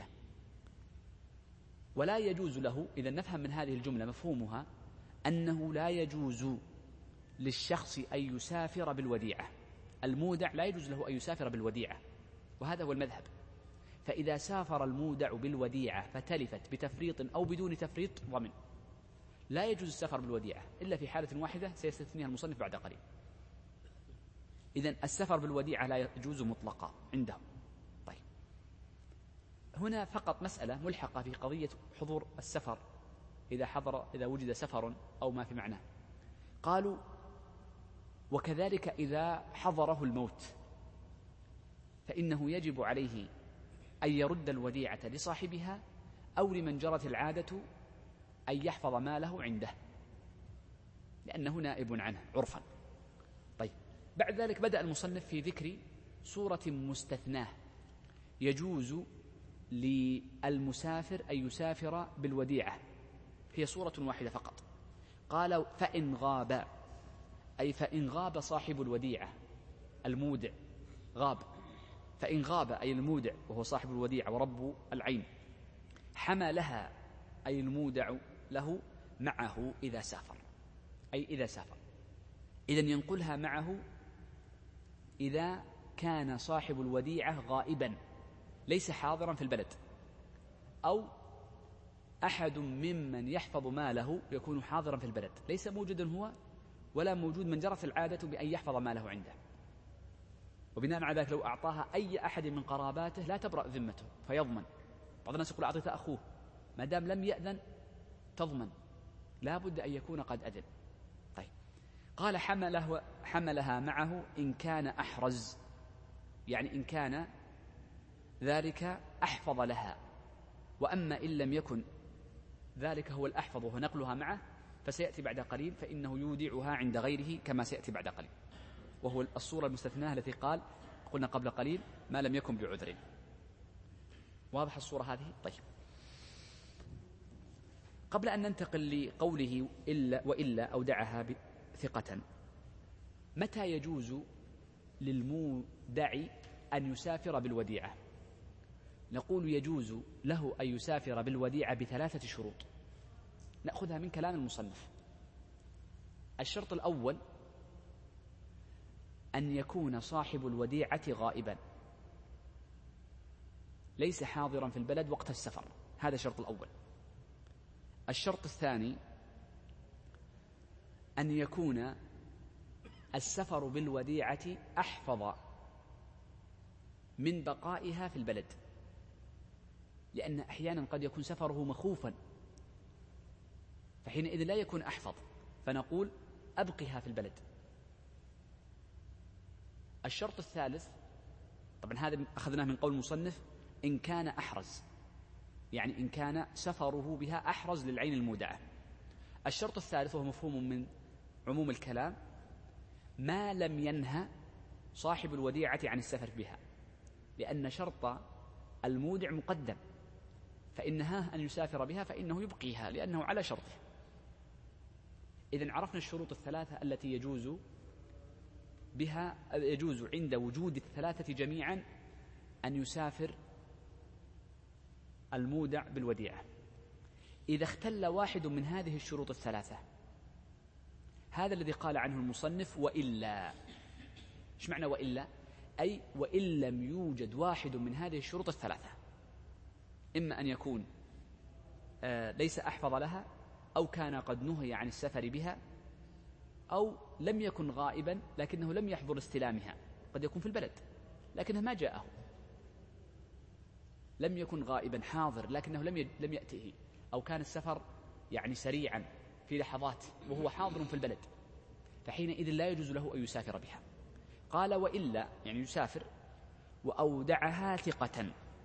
ولا يجوز له، إذا نفهم من هذه الجملة مفهومها أنه لا يجوز للشخص أن يسافر بالوديعة، المودع لا يجوز له أن يسافر بالوديعة، وهذا هو المذهب. فإذا سافر المودع بالوديعة فتلفت بتفريط أو بدون تفريط ضمن، لا يجوز السفر بالوديعة إلا في حالة واحدة سيستثنيها المصنف بعد قليل. إذن السفر بالوديعة لا يجوز مطلقا عندهم. طيب، هنا فقط مسألة ملحقة في قضية حضور السفر، إذا حضر إذا وجد سفر أو ما في معناه. قالوا: وكذلك إذا حضره الموت فإنه يجب عليه أن يرد الوديعة لصاحبها أو لمن جرت العادة أن يحفظ ماله عنده، لأنه نائب عنه عرفا. طيب، بعد ذلك بدأ المصنف في ذكر صورة مستثناة يجوز للمسافر أن يسافر بالوديعة، هي صورة واحدة فقط. قال: فإن غاب، أي فإن غاب صاحب الوديعة المودع، غاب، فإن غاب أي المودع وهو صاحب الوديعة ورب العين، حملها أي المودع له معه إذا سافر، أي إذا سافر، إذن ينقلها معه إذا كان صاحب الوديعة غائبا ليس حاضرا في البلد، أو أحد ممن يحفظ ماله يكون حاضرا في البلد ليس موجودا هو ولا موجود من جرت العادة بأن يحفظ ماله عنده، وبناء على ذلك لو أعطاها أي أحد من قراباته لا تبرأ ذمته فيضمن. بعض الناس يقول أعطيت أخوه، ما دام لم يأذن تضمن، لا بد أن يكون قد أذن. طيب قال حمله حملها معه إن كان أحرز، يعني إن كان ذلك أحفظ لها. وأما إن لم يكن ذلك هو الأحفظ وهو نقلها معه فسيأتي بعد قليل، فإنه يودعها عند غيره كما سيأتي بعد قليل، وهو الصورة المستثناة التي قال قلنا قبل قليل ما لم يكن بعذر. واضح الصورة هذه؟ طيب قبل أن ننتقل لقوله إلا وإلا أودعها ثقة، متى يجوز للمودع أن يسافر بالوديعة؟ نقول يجوز له أن يسافر بالوديعة بثلاثة شروط نأخذها من كلام المصنف. الشرط الأول أن يكون صاحب الوديعة غائبا ليس حاضرا في البلد وقت السفر، هذا الشرط الأول. الشرط الثاني أن يكون السفر بالوديعة أحفظ من بقائها في البلد، لأن أحيانا قد يكون سفره مخوفا فحينئذ لا يكون أحفظ، فنقول أبقها في البلد. الشرط الثالث، طبعا هذا أخذناه من قول المصنف إن كان أحرز، يعني إن كان سفره بها أحرز للعين المودعة. الشرط الثالث وهو مفهوم من عموم الكلام ما لم ينهى صاحب الوديعة عن السفر بها، لأن شرط المودع مقدم، فإن نهاه أن يسافر بها فإنه يبقيها لأنه على شرطه. إذن عرفنا الشروط الثلاثة التي يجوز بها يجوز عند وجود الثلاثة جميعا أن يسافر المودع بالوديعة. إذا اختل واحد من هذه الشروط الثلاثة، هذا الذي قال عنه المصنف وإلا. إيش معنى وإلا؟ أي وإن لم يوجد واحد من هذه الشروط الثلاثة، إما أن يكون آه ليس أحفظ لها، أو كان قد نهي عن السفر بها، أو لم يكن غائبا لكنه لم يحضر استلامها، قد يكون في البلد لكنه ما جاءه، لم يكن غائبا حاضر لكنه لم لم يأته، أو كان السفر يعني سريعا في لحظات وهو حاضر في البلد، فحينئذ لا يجوز له أن يسافر بها. قال وإلا يعني يسافر وأودعها ثقة،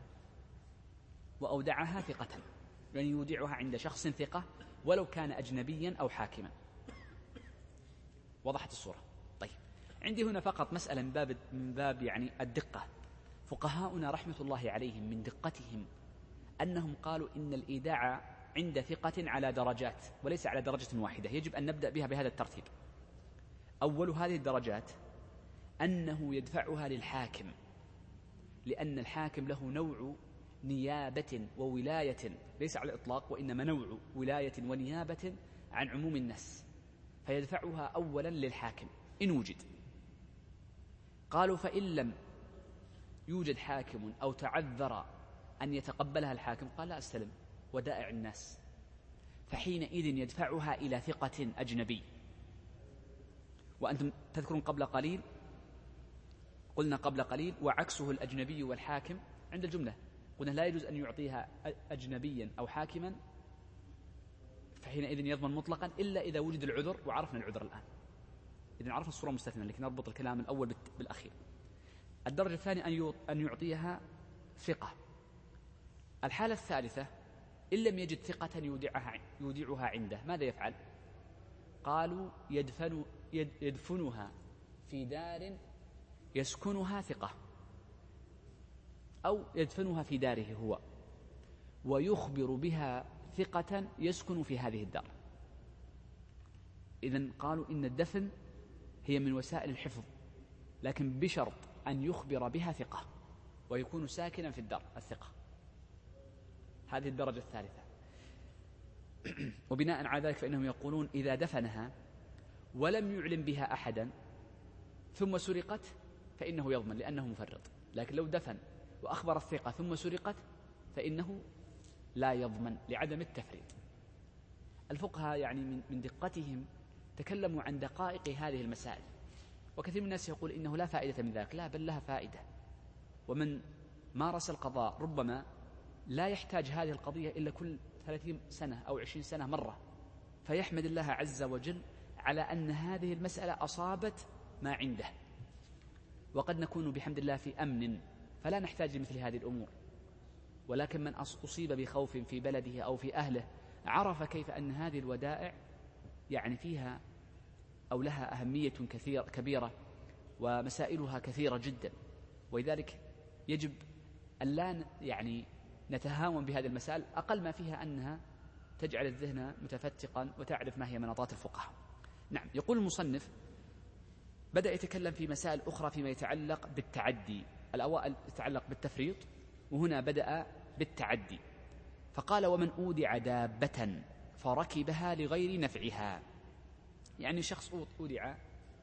وأودعها ثقة يعني يودعها عند شخص ثقة ولو كان أجنبيا أو حاكما. وضحت الصورة؟ طيب عندي هنا فقط مسألة من باب, من باب يعني الدقة. فقهاؤنا رحمة الله عليهم من دقتهم أنهم قالوا إن الإيداع عند ثقة على درجات وليس على درجة واحدة، يجب أن نبدأ بها بهذا الترتيب. أول هذه الدرجات أنه يدفعها للحاكم، لأن الحاكم له نوع نيابة وولاية ليس على الإطلاق، وإنما نوع ولاية ونيابة عن عموم الناس، فيدفعها أولا للحاكم إن وجد. قالوا فإن لم يوجد حاكم أو تعذر أن يتقبلها الحاكم قال لا أستلم ودائع الناس، فحينئذ يدفعها إلى ثقة أجنبي. وأنتم تذكرون قبل قليل قلنا قبل قليل وعكسه الأجنبي والحاكم عند الجملة، قلنا لا يجوز أن يعطيها أجنبيا أو حاكما، فحينئذ يضمن مطلقا إلا إذا وجد العذر، وعرفنا العذر الآن. إذن عرفنا الصورة مستثنى، لكن نربط الكلام الأول بالأخير. الدرجة الثانية أن يعطيها ثقة. الحالة الثالثة إن لم يجد ثقة يودعها, يودعها عنده ماذا يفعل؟ قالوا يدفن يدفنها في دار يسكنها ثقة، أو يدفنها في داره هو ويخبر بها ثقة يسكن في هذه الدار. إذن قالوا إن الدفن هي من وسائل الحفظ، لكن بشرط أن يخبر بها ثقة ويكون ساكنا في الدار الثقة. هذه الدرجة الثالثة. وبناء على ذلك فإنهم يقولون إذا دفنها ولم يعلم بها أحدا ثم سرقت فإنه يضمن لأنه مفرط، لكن لو دفن وأخبر الثقة ثم سرقت فإنه لا يضمن لعدم التفريط. الفقهاء يعني من دقتهم تكلموا عن دقائق هذه المسائل، وكثير من الناس يقول إنه لا فائدة من ذلك، لا بل لها فائدة. ومن مارس القضاء ربما لا يحتاج هذه القضية إلا كل ثلاثين سنة أو عشرين سنة مرة، فيحمد الله عز وجل على أن هذه المسألة أصابت ما عنده. وقد نكون بحمد الله في أمن فلا نحتاج لمثل هذه الأمور، ولكن من أصيب بخوف في بلده أو في أهله عرف كيف أن هذه الودائع يعني فيها أو لها أهمية كثير كبيرة ومسائلها كثيرة جدا، ولذلك يجب أن لا يعني نتهاون بهذه المسائل، أقل ما فيها أنها تجعل الذهن متفتقا وتعرف ما هي مناطات الفقهاء. نعم، يقول المصنف بدأ يتكلم في مسائل أخرى فيما يتعلق بالتعدي. الأوائل يتعلق بالتفريط، وهنا بدأ بالتعدي، فقال: ومن أودع دابة فركبها لغير نفعها. يعني شخص أودع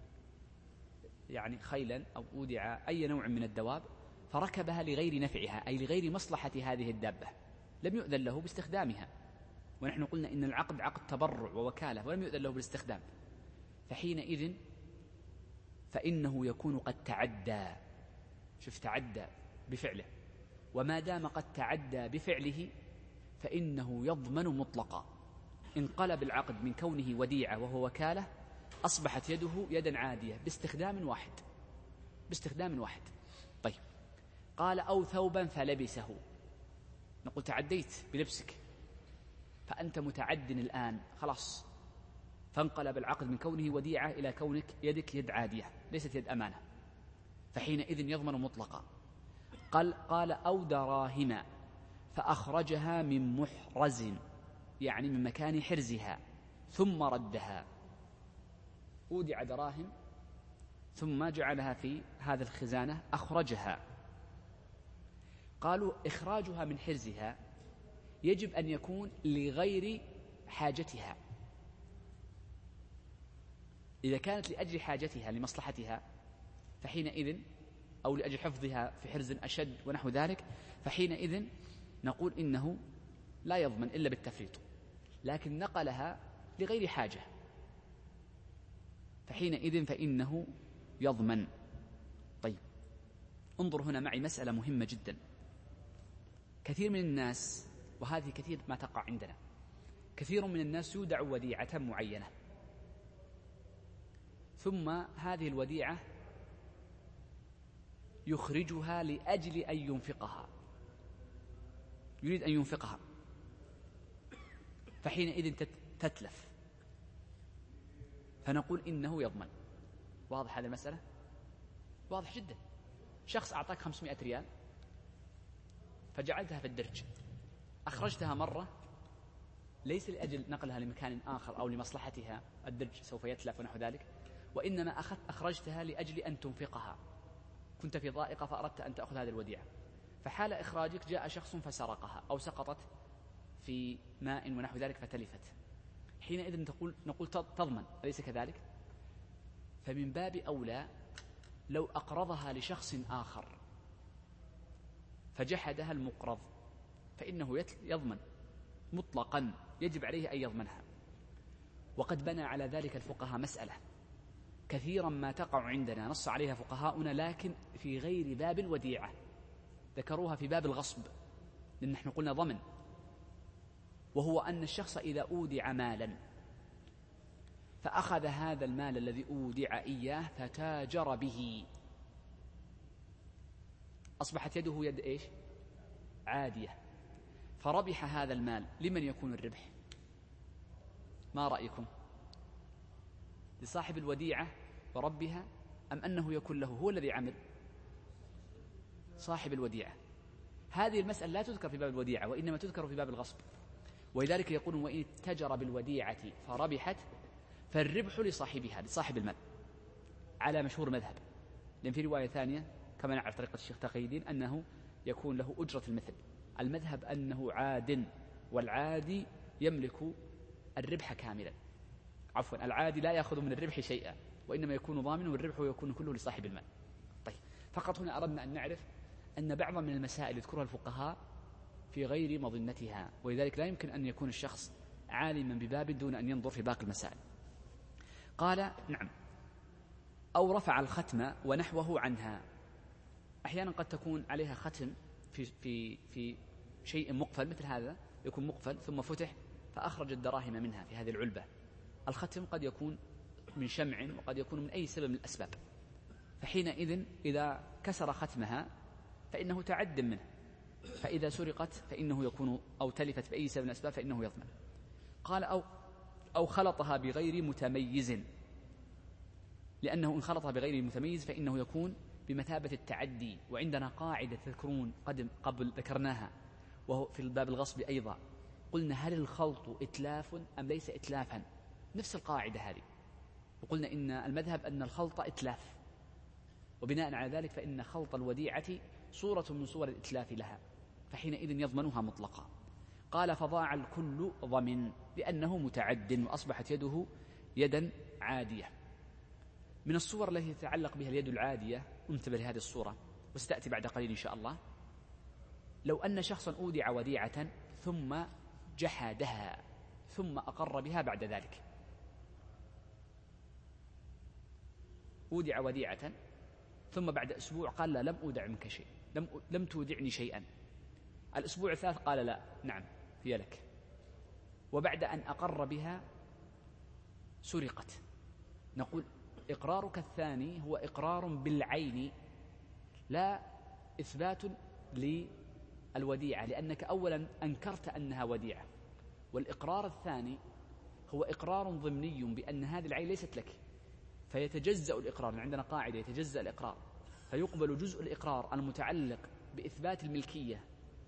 يعني خيلا أو أودع أي نوع من الدواب فركبها لغير نفعها، أي لغير مصلحة هذه الدابة، لم يؤذن له باستخدامها، ونحن قلنا إن العقد عقد تبرع ووكالة ولم يؤذن له بالاستخدام، فحينئذ فإنه يكون قد تعدى. شوف، تعدى بفعله، وما دام قد تعدى بفعله فإنه يضمن مطلقا. انقلب العقد من كونه وديعة وهو وكالة، أصبحت يده يدا عادية باستخدام واحد باستخدام واحد طيب، قال: أو ثوبا فلبسه. نقول تعديت بلبسك، فأنت متعد الآن خلاص، فانقلب العقد من كونه وديعة إلى كونك يدك يد عادية ليست يد أمانة، فحينئذ يضمن مطلقا. قال, قال أو دراهم فأخرجها من محرز، يعني من مكان حرزها، ثم ردها. أودع دراهم ثم جعلها في هذا الخزانة، أخرجها. قالوا إخراجها من حرزها يجب أن يكون لغير حاجتها. إذا كانت لأجل حاجتها لمصلحتها فحينئذ، أو لأجل حفظها في حرز أشد ونحو ذلك، فحينئذ نقول إنه لا يضمن إلا بالتفريط. لكن نقلها لغير حاجة فحينئذ فإنه يضمن. طيب، انظر هنا معي مسألة مهمة جدا. كثير من الناس، وهذه كثير ما تقع عندنا، كثير من الناس يودع وديعة معينة، ثم هذه الوديعة يخرجها لأجل أن ينفقها، يريد أن ينفقها، فحينئذ تتلف، فنقول إنه يضمن. واضح هذه المسألة؟ واضح جدا. شخص أعطاك خمسمائة ريال فجعلتها في الدرج، أخرجتها مرة ليس لأجل نقلها لمكان آخر أو لمصلحتها، الدرج سوف يتلف ونحو ذلك، وإنما أخذت أخرجتها لأجل أن تنفقها، كنت في ضائقة فأردت أن تأخذ هذه الوديعة، فحال إخراجك جاء شخص فسرقها أو سقطت في ماء ونحو ذلك فتلفت، حينئذ تقول نقول تضمن، أليس كذلك؟ فمن باب أولى لو أقرضها لشخص آخر فجحدها المقرض فإنه يضمن مطلقا، يجب عليه أن يضمنها. وقد بنى على ذلك الفقهاء مسألة كثيرا ما تقع عندنا نص عليها فقهاؤنا، لكن في غير باب الوديعة، ذكروها في باب الغصب، لأن نحن قلنا ضمن، وهو أن الشخص إذا أودع مالا فأخذ هذا المال الذي أودع إياه فتاجر به، أصبحت يده يد إيش؟ عادية، فربح هذا المال، لمن يكون الربح؟ ما رأيكم؟ لصاحب الوديعة وربها، أم أنه يكون له هو الذي عمل؟ صاحب الوديعة. هذه المسألة لا تذكر في باب الوديعة، وإنما تذكر في باب الغصب، ولذلك يقولون وإن اتجر بالوديعة فربحت فالربح لصاحبها، لصاحب المال، على مشهور مذهب. لأن في رواية ثانية كما نعرف طريقة الشيخ تقي الدين أنه يكون له أجرة المثل. المذهب أنه عاد، والعادي يملك الربح كاملا، عفوا العادي لا يأخذ من الربح شيئا، وإنما يكون ضامنا، والربح يكون كله لصاحب المال. طيب، فقط هنا أردنا أن نعرف أن بعض من المسائل يذكرها الفقهاء في غير مظنتها، ولذلك لا يمكن أن يكون الشخص عالما بباب دون أن ينظر في باقي المسائل. قال: نعم، أو رفع الختم ونحوه عنها. أحيانا قد تكون عليها ختم في, في, في شيء مقفل مثل هذا، يكون مقفل ثم فتح فأخرج الدراهم منها في هذه العلبة. الختم قد يكون من شمع وقد يكون من أي سبب من الأسباب، فحينئذ إذا كسر ختمها فإنه تعد منه، فإذا سرقت فإنه يكون أو تلفت بأي سبب من الأسباب فإنه يضمن. قال أو أو خلطها بغير متميز، لأنه إن خلطها بغير متميز فإنه يكون بمثابة التعدي. وعندنا قاعدة تذكرون قدم قبل ذكرناها وهو في الباب الغصب أيضا، قلنا هل الخلط إتلاف أم ليس إتلافا؟ نفس القاعدة هذه، وقلنا إن المذهب أن الخلط إتلاف، وبناء على ذلك فإن خلط الوديعة صورة من صور الإتلاف لها، فحينئذ يضمنها مطلقا. قال فضاع الكل ضمن لأنه متعد وأصبحت يده يدا عادية. من الصور التي تتعلق بها اليد العادية، انتبه لهذه الصورة وستأتي بعد قليل إن شاء الله، لو أن شخصا أودع وديعة ثم جحدها ثم أقر بها بعد ذلك. أودع وديعة ثم بعد أسبوع قال لا لم أودع منك شيء، لم, لم تودعني شيئا. الأسبوع الثالث قال لا نعم هي لك، وبعد أن أقر بها سرقت. نقول إقرارك الثاني هو إقرار بالعين لا إثبات للوديعة، لأنك أولا أنكرت أنها وديعة، والإقرار الثاني هو إقرار ضمني بأن هذه العين ليست لك، فيتجزأ الإقرار. عندنا قاعدة يتجزأ الإقرار، فيقبل جزء الإقرار المتعلق بإثبات الملكية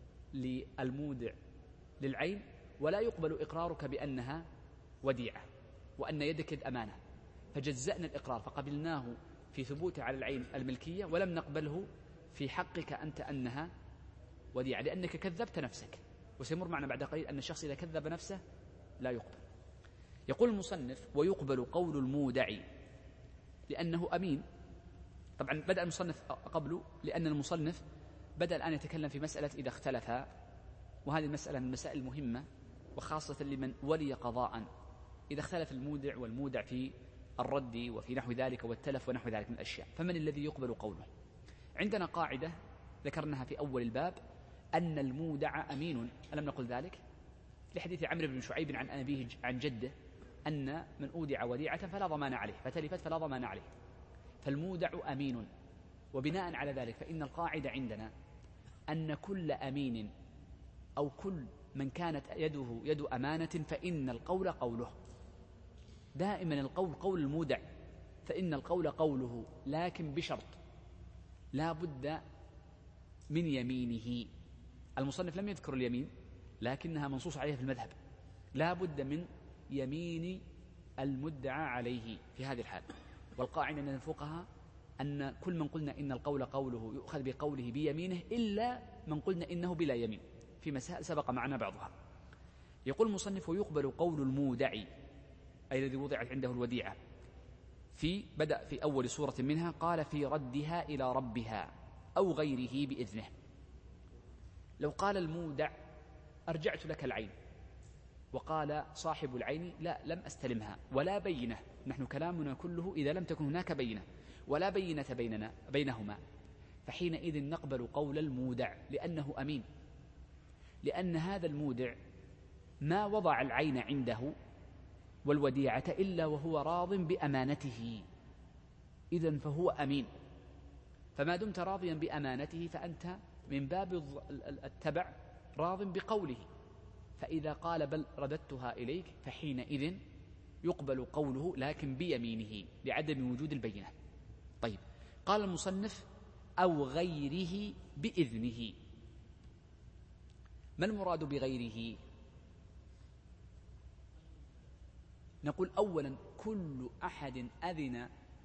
للمودع للعين، ولا يقبل إقرارك بأنها وديعة وأن يدك يد أمانة، فجزأنا الإقرار فقبلناه في ثبوت على العين الملكية ولم نقبله في حقك أنت أنها وديعة، لأنك كذبت نفسك. وسيمر معنا بعد قليل أن الشخص إذا كذب نفسه لا يقبل. يقول المصنف ويقبل قول المودع لأنه أمين. طبعا بدأ المصنف قبله لأن المصنف بدأ الآن يتكلم في مسألة إذا اختلفا، وهذه المسألة من المسائل المهمة وخاصة لمن ولي قضاء، إذا اختلف المودع والمودع في الرد وفي نحو ذلك والتلف ونحو ذلك من الأشياء، فمن الذي يقبل قوله؟ عندنا قاعدة ذكرناها في أول الباب أن المودع أمين، ألم نقل ذلك؟ لحديث عمرو بن شعيب عن أبيه عن جده أن من أودع وديعة فلا ضمان عليه فتلفت فلا ضمان عليه، فالمودع أمين. وبناء على ذلك فإن القاعدة عندنا أن كل أمين أو كل من كانت يده يد أمانة فإن القول قوله، دائما القول قول المودع، فإن القول قوله، لكن بشرط لا بد من يمينه. المصنف لم يذكر اليمين لكنها منصوص عليها في المذهب، لا بد من يمين المدعى عليه في هذه الحال. والقاعدة من الفقهاء أن كل من قلنا إن القول قوله يؤخذ بقوله بيمينه إلا من قلنا إنه بلا يمين، في مسائل سبق معنا بعضها. يقول المصنف ويقبل قول المودع أي الذي وضعت عنده الوديعة في بدأ في أول سورة منها قال في ردها إلى ربها أو غيره بإذنه. لو قال المودع أرجعت لك العين وقال صاحب العين لا لم أستلمها ولا بينة، نحن كلامنا كله إذا لم تكن هناك بينة ولا بينة بيننا بينهما، فحينئذ نقبل قول المودع لأنه أمين، لأن هذا المودع ما وضع العين عنده والوديعة إلا وهو راض بأمانته، إذن فهو أمين. فما دمت راضيا بأمانته فأنت من باب التبع راض بقوله، فإذا قال بل رددتها إليك فحينئذ يقبل قوله لكن بيمينه لعدم وجود البينة. طيب، قال المصنف أو غيره بإذنه. ما المراد بغيره؟ نقول أولا كل أحد أذن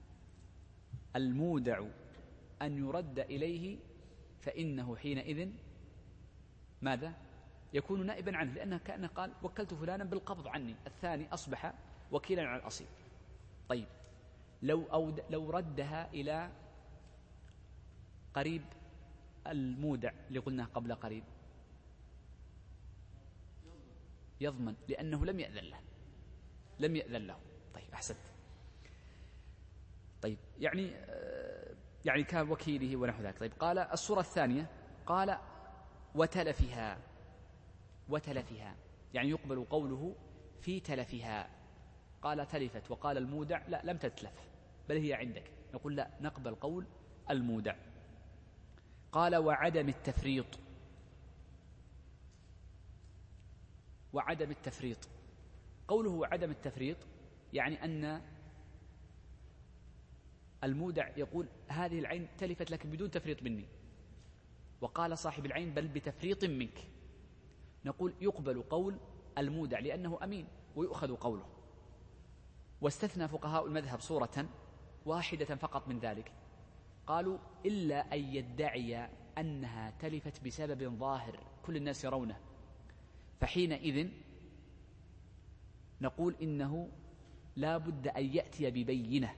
المودع أن يرد إليه فإنه حينئذ ماذا؟ يكون نائبا عنه، لأنه كأنه قال وكلت فلانا بالقبض عني، الثاني أصبح وكيلا على الأصيل. طيب، لو, أود لو ردها إلى قريب المودع اللي قلناه قبل قريب يضمن لأنه لم يأذن له لم يأذن له. طيب أحسنت. طيب يعني يعني كان وكيله ونحو ذلك. طيب قال الصورة الثانية قال وتلفها، وتلفها، يعني يقبل قوله في تلفها. قال تلفت وقال المودع لا لم تتلف بل هي عندك، نقول لا، نقبل قول المودع. قال وعدم التفريط. وعدم التفريط، قوله وعدم التفريط يعني أن المودع يقول هذه العين تلفت لك بدون تفريط مني، وقال صاحب العين بل بتفريط منك، نقول يقبل قول المودع لأنه أمين ويؤخذ قوله. واستثنى فقهاء المذهب صورة واحدة فقط من ذلك، قالوا إلا أن يدعي أنها تلفت بسبب ظاهر كل الناس يرونه، فحينئذ نقول إنه لا بد أن يأتي ببينة،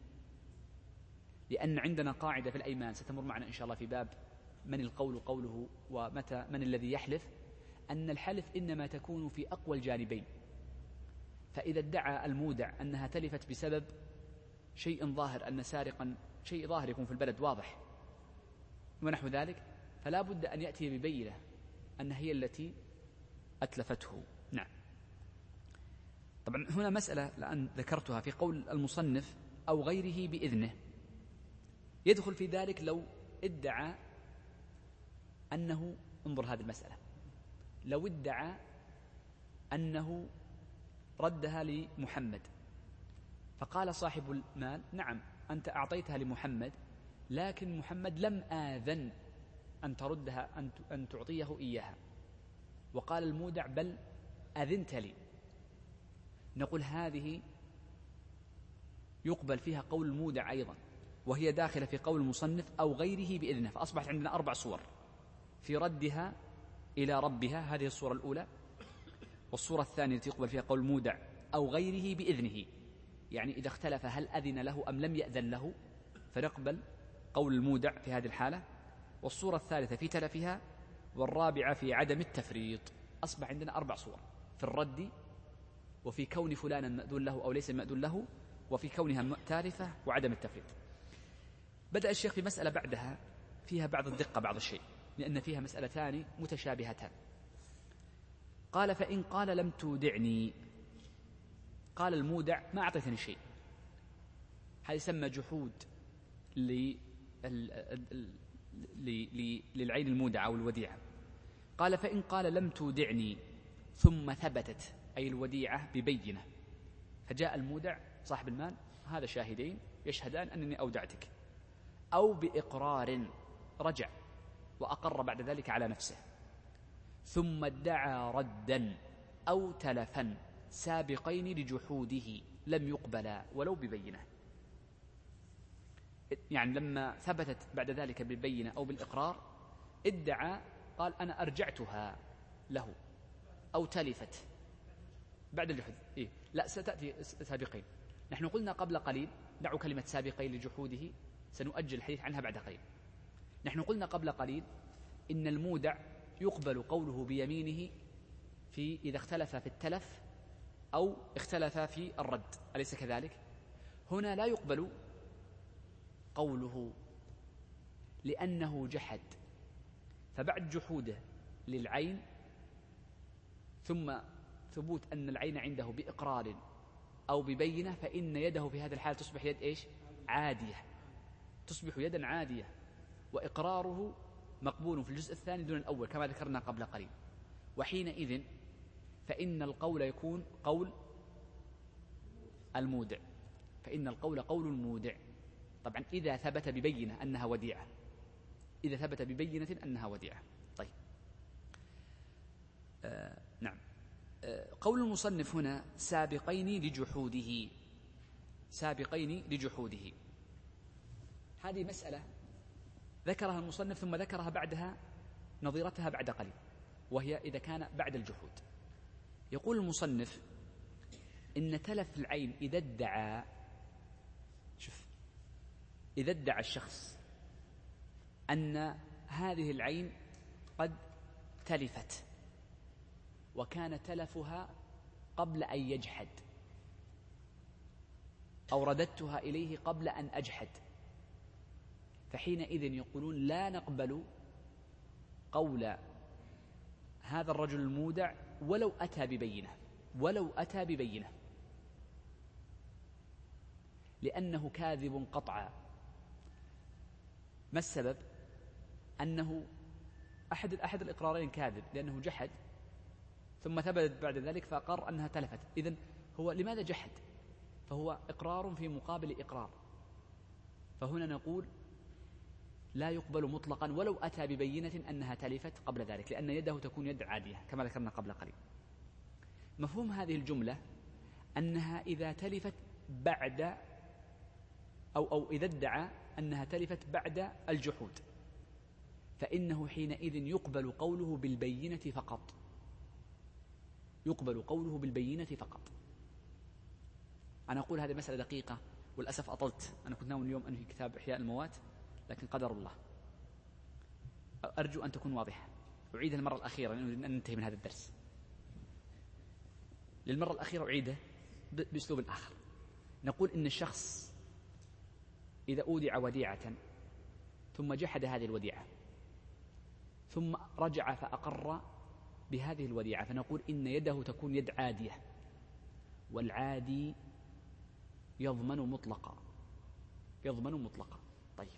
لأن عندنا قاعدة في الأيمان ستمر معنا إن شاء الله في باب من القول قوله ومتى من الذي يحلف، أن الحلف إنما تكون في أقوى الجانبين. فإذا ادعى المودع أنها تلفت بسبب شيء ظاهر، أن سارقا شيء ظاهر يكون في البلد واضح ونحو ذلك، فلا بد أن يأتي ببينة أن هي التي أتلفته. نعم. طبعا هنا مسألة الآن ذكرتها في قول المصنف أو غيره بإذنه، يدخل في ذلك لو ادعى أنه، انظر هذه المسألة، لو ادعى أنه ردها لمحمد، فقال صاحب المال نعم أنت أعطيتها لمحمد لكن محمد لم آذن أن تردها أن تعطيه إياها، وقال المودع بل أذنت لي، نقول هذه يقبل فيها قول المودع أيضا، وهي داخلة في قول المصنف أو غيره بإذنه، فأصبحت عندنا أربع صور في ردها إلى ربها، هذه الصورة الأولى. والصورة الثانية التي يقبل فيها قول المودع أو غيره بإذنه، يعني إذا اختلف هل أذن له أم لم يأذن له فنقبل قول المودع في هذه الحالة. والصورة الثالثة في تلفها، والرابعة في عدم التفريط. أصبح عندنا أربع صور في الرد، وفي كون فلانا مأذون له أو ليس مأذون له، وفي كونها تالفة، وعدم التفريط. بدأ الشيخ في مسألة بعدها فيها بعض الدقة بعض الشيء، لأن فيها مسألتان متشابهتان. قال فإن قال لم تودعني، قال المودع ما أعطيتني شيء، هذا يسمى جحود للعين المودعة أو الوديعة. قال فإن قال لم تودعني ثم ثبتت أي الوديعة ببينة، فجاء المودع صاحب المال هذا شاهدين يشهدان أنني أودعتك، أو بإقرار رجع وأقر بعد ذلك على نفسه، ثم ادعى ردا أو تلفا سابقين لجحوده لم يقبلا ولو ببينة. يعني لما ثبتت بعد ذلك بالبينة أو بالإقرار ادعى، قال أنا أرجعتها له، أو تلفت بعد الجحود. إيه؟ لا، ستأتي سابقين. نحن قلنا قبل قليل، دعوا كلمة سابقين لجحوده سنؤجل الحديث عنها بعد قليل. نحن قلنا قبل قليل إن المودع يقبل قوله بيمينه في إذا اختلف في التلف أو اختلف في الرد، أليس كذلك؟ هنا لا يقبل قوله لأنه جحد، فبعد جحوده للعين ثم ثبوت أن العين عنده بإقرار أو ببينة، فإن يده في هذا الحال تصبح يد إيش؟ عادية، تصبح يدا عادية، وإقراره مقبول في الجزء الثاني دون الأول كما ذكرنا قبل قليل. وحينئذ فإن القول يكون قول المودع، فإن القول قول المودع طبعا إذا ثبت ببينة أنها وديعة، إذا ثبت ببينة أنها وديعة. طيب آه نعم. آه قول المصنف هنا سابقين لجحوده، سابقين لجحوده، هذه مسألة ذكرها المصنف ثم ذكرها بعدها نظيرتها بعد قليل، وهي إذا كان بعد الجحود. يقول المصنف إن تلف العين إذا ادعى، شوف، إذا ادعى الشخص أن هذه العين قد تلفت وكان تلفها قبل أن يجحد، أو رددتها إليه قبل أن أجحد، فحينئذ يقولون لا نقبل قول هذا الرجل المودع ولو أتى ببينة ولو أتى ببينة لأنه كاذب قطعا. ما السبب؟ أنه أحد أحد الإقرارين كاذب، لأنه جحد ثم ثبت بعد ذلك فأقر أنها تلفت. إذن هو لماذا جحد؟ فهو إقرار في مقابل إقرار، فهنا نقول لا يقبل مطلقا ولو أتى ببينة أنها تلفت قبل ذلك، لأن يده تكون يد عادية كما ذكرنا قبل قليل. مفهوم هذه الجملة أنها إذا تلفت بعد أو, أو إذا ادعى أنها تلفت بعد الجحود فإنه حينئذ يقبل قوله بالبينة فقط، يقبل قوله بالبينة فقط. أنا أقول هذه مسألة دقيقة والأسف أطلت، أنا كنت ناوي اليوم أنهي كتاب إحياء الموات لكن قدر الله. أرجو أن تكون واضحة، أعيدها المرة الأخيرة لأن ننتهي من هذا الدرس. للمرة الأخيرة أعيده بأسلوب آخر. نقول إن الشخص إذا أودع وديعة ثم جحد هذه الوديعة ثم رجع فأقر بهذه الوديعة، فنقول إن يده تكون يد عادية، والعادي يضمن مطلقا، يضمن مطلقا. طيب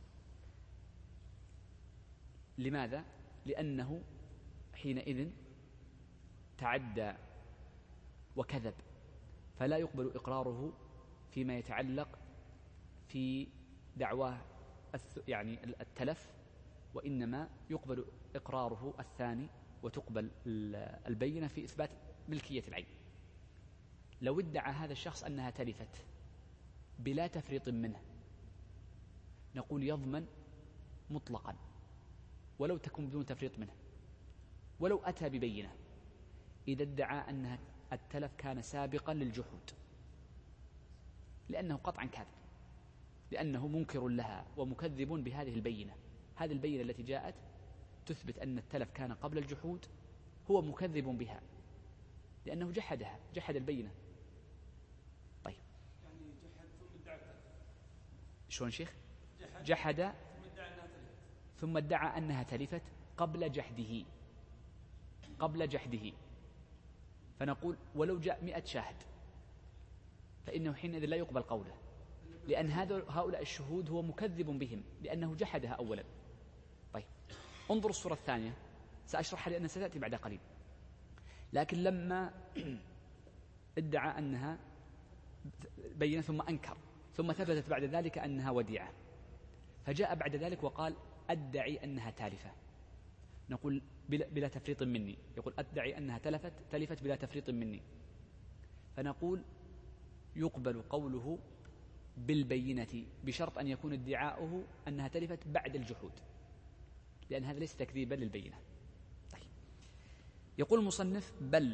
لماذا؟ لأنه حينئذ تعدى وكذب، فلا يقبل إقراره فيما يتعلق في دعواه يعني التلف، وإنما يقبل إقراره الثاني وتقبل البينة في إثبات ملكية العين. لو ادعى هذا الشخص أنها تلفت بلا تفريط منه نقول يضمن مطلقا ولو تكون بدون تفريط منه، ولو أتى ببينة إذا ادعى أن التلف كان سابقا للجحود، لأنه قطعا كاذب، لأنه منكر لها ومكذب بهذه البينة. هذه البينة التي جاءت تثبت أن التلف كان قبل الجحود، هو مكذب بها لأنه جحدها، جحد البينة. طيب يعني جحد ثم ادعى التلف. شلون شيخ؟ جحد, جحد ثم ادعى أنها تلفت ثم ادعى أنها تلفت قبل جحده، قبل جحده. فنقول ولو جاء مئة شاهد فإنه حينئذ لا يقبل قوله، لأن هؤلاء الشهود هو مكذب بهم لأنه جحدها أولا. طيب انظر الصورة الثانية، سأشرحها لأنها ستأتي بعد قليل. لكن لما ادعى أنها بينة ثم أنكر ثم ثبتت بعد ذلك أنها وديعة، فجاء بعد ذلك وقال أدعي أنها تالفة، نقول بلا, بلا تفريط مني. يقول أدعي أنها تلفت تلفت بلا تفريط مني، فنقول يقبل قوله بالبينة بشرط أن يكون ادعاؤه أنها تلفت بعد الجحود، لأن هذا ليس تكذيبا للبينة. طيب يقول المصنف بل،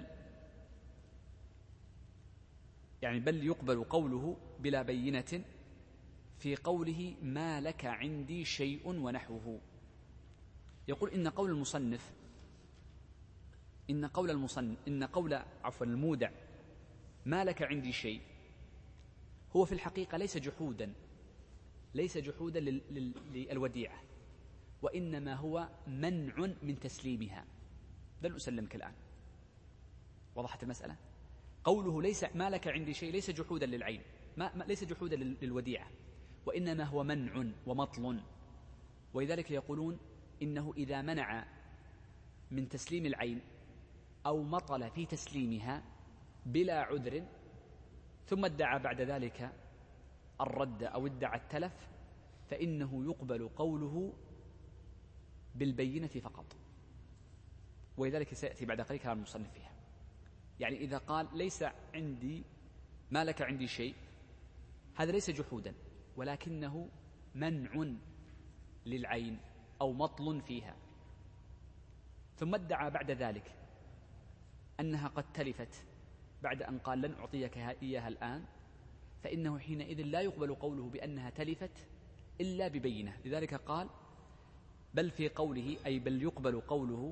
يعني بل يقبل قوله بلا بينة في قوله ما لك عندي شيء ونحوه. يقول إن قول المصنف إن قول المصنف إن قول عفوا المودع ما لك عندي شيء هو في الحقيقة ليس جحودا، ليس جحودا للوديعة، وإنما هو منع من تسليمها. بل أسلمك الآن. وضحت المسألة؟ قوله ليس ما لك عندي شيء ليس جحودا للعين، ما ليس جحودا للوديعة، وإنما هو منع ومطل. ولذلك يقولون إنه إذا منع من تسليم العين أو مطل في تسليمها بلا عذر ثم ادعى بعد ذلك الرد أو ادعى التلف فإنه يقبل قوله بالبينة فقط. ولذلك سيأتي بعد قليل كلام المصنف فيها. يعني إذا قال ليس عندي ما لك عندي شيء، هذا ليس جحودا ولكنه منع للعين أو مطل فيها، ثم ادعى بعد ذلك أنها قد تلفت بعد أن قال لن أعطيك إياها الآن، فإنه حينئذ لا يقبل قوله بأنها تلفت إلا ببينة. لذلك قال بل في قوله أي بل يقبل قوله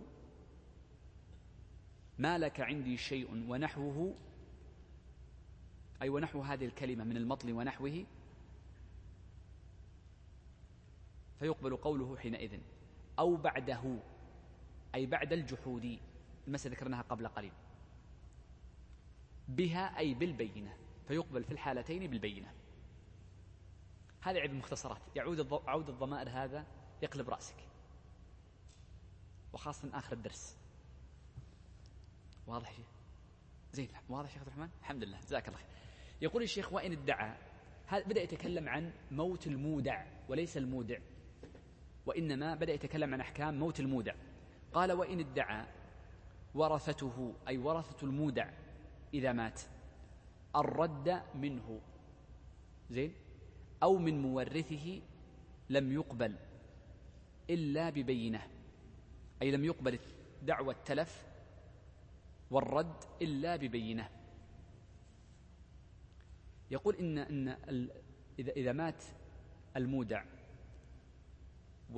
ما لك عندي شيء ونحوه، أي ونحو هذه الكلمة من المطل ونحوه، فيقبل قوله حينئذ أو بعده أي بعد الجحود، المسألة ذكرناها قبل قليل، بها أي بالبينة، فيقبل في الحالتين بالبينة. هذا عيب المختصرات، يعود عود الضمائر هذا يقلب رأسك، وخاصة آخر الدرس. واضح شيء؟ زين، واضح شيخ عبد الرحمن؟ الحمد لله، جزاك الله خير. يقول الشيخ: وإن ادعى، هذا بدأ يتكلم عن موت المودع وليس المودع، وإنما بدأ يتكلم عن أحكام موت المودع. قال: وإن ادعى ورثته، أي ورثة المودع إذا مات، الرد منه، زين، أو من مورثه، لم يقبل إلا ببينة، أي لم يقبل دعوى التلف والرد إلا ببينة. يقول إن, إن إذا, إذا مات المودع و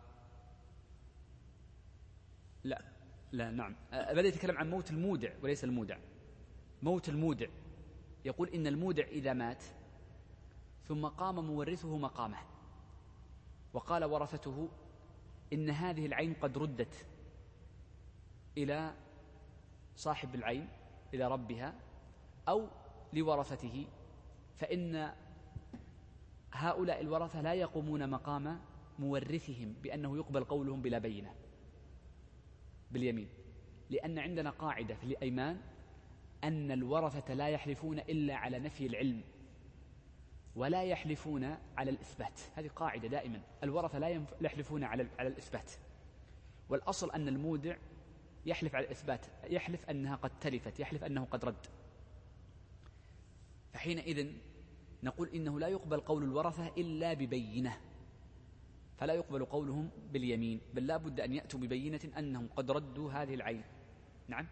لا لا نعم بدأ يتكلم عن موت المودع وليس المودع. موت المودع، يقول إن المودع إذا مات ثم قام مورثه مقامه وقال ورثته إن هذه العين قد ردت إلى صاحب العين، إلى ربها، أو لورثته، فإن هؤلاء الورثة لا يقومون مقام مورثهم بأنه يقبل قولهم بلا بينة باليمين، لأن عندنا قاعدة في الأيمان أن الورثة لا يحلفون إلا على نفي العلم ولا يحلفون على الإثبات. هذه قاعدة دائما، الورثة لا يحلفون على على الإثبات، والأصل أن المودع يحلف على الإثبات، يحلف أنها قد تلفت، يحلف أنه قد رد. فحينئذ نقول إنه لا يقبل قول الورثة إلا ببينة، فلا يقبل قولهم باليمين، بل لا بد أن يأتوا ببينة أنهم قد ردوا هذه العين. نعم،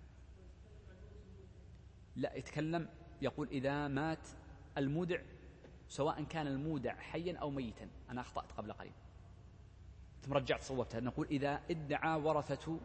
لا يتكلم، يقول إذا مات المودع، سواء كان المودع حيا أو ميتا. أنا أخطأت قبل قليل ثم رجعت صوبتها. نقول إذا ادعى ورثة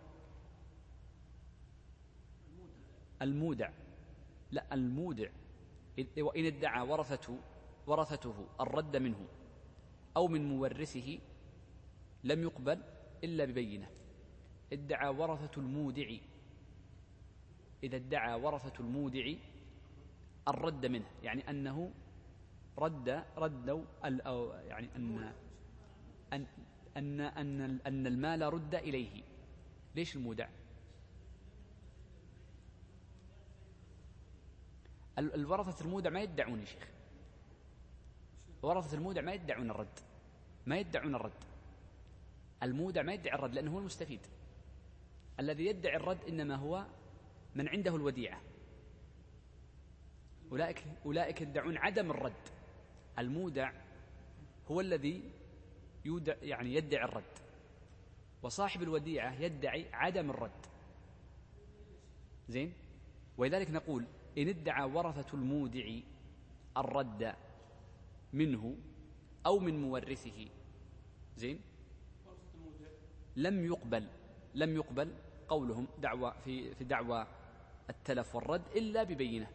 المودع، لا المودع، وإن ادعى ورثته ورثته الرد منه أو من مورثه لم يقبل إلا ببينة. ادعى ورثة المودع، إذا ادعى ورثة المودع الرد منه، يعني أنه رد ردوا أو يعني أن أن أن أن, أن المال رد إليه. ليش المودع؟ الورثة المودع ما يدعون يا شيخ، ورثة المودع ما يدعون الرد، ما يدعون الرد. المودع ما يدعي الرد لأنه هو المستفيد. الذي يدعي الرد إنما هو من عنده الوديعة، أولئك أولئك يدعون عدم الرد. المودع هو الذي يودع يعني يدعي الرد، وصاحب الوديعة يدعي عدم الرد. زين، ولذلك نقول إن ادعى ورثة المودع الرد منه أو من مورثه، زين، لم يقبل لم يقبل قولهم دعوى في في دعوى التلف والرد إلا ببينة.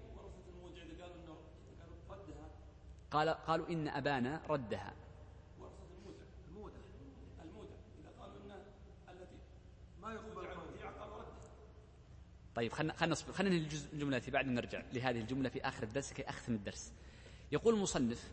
قال قالوا إن أبانا ردها. ورثة المودع المودع المودع إذا قالوا إن التي ما يقبل الوديعة قالوا ردها. طيب خلنا خلنا نصبر، خلينا ننهي الجملة التي بعد نرجع لهذه الجملة في آخر الدرس كي أختم الدرس. يقول المصنف: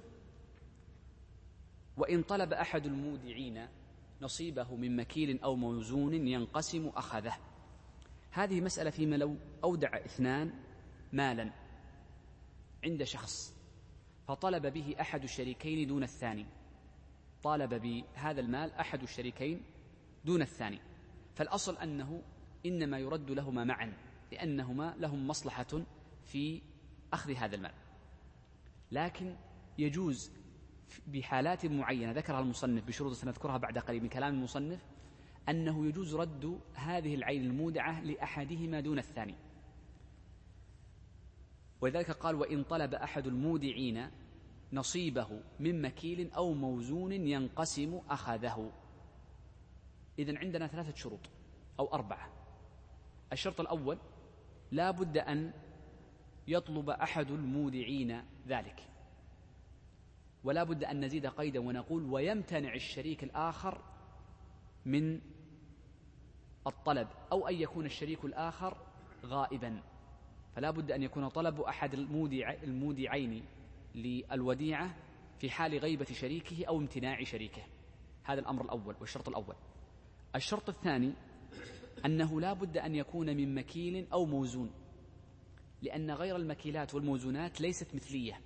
وإن طلب أحد المودعين نصيبه من مكيل أو موزون ينقسم أخذه. هذه مسألة فيما لو أودع اثنان مالا عند شخص فطلب به أحد الشريكين دون الثاني، طالب بهذا المال أحد الشريكين دون الثاني، فالأصل أنه إنما يرد لهما معا لأنهما لهم مصلحة في أخذ هذا المال. لكن يجوز بحالات معينة ذكرها المصنف بشروط سنذكرها بعد قليل من كلام المصنف، أنه يجوز رد هذه العين المودعة لأحدهما دون الثاني. ولذلك قال: وإن طلب أحد المودعين نصيبه من مكيل أو موزون ينقسم أخذه. إذن عندنا ثلاثة شروط أو أربعة. الشرط الأول: لا بد أن يطلب أحد المودعين ذلك، ولا بد أن نزيد قيدا ونقول: ويمتنع الشريك الآخر من الطلب أو أن يكون الشريك الآخر غائبا، فلا بد أن يكون طلب أحد المودع المودعين للوديعة في حال غيبة شريكه أو امتناع شريكه. هذا الأمر الأول والشرط الأول. الشرط الثاني أنه لا بد أن يكون من مكيل أو موزون، لأن غير المكيلات والموزونات ليست مثلية،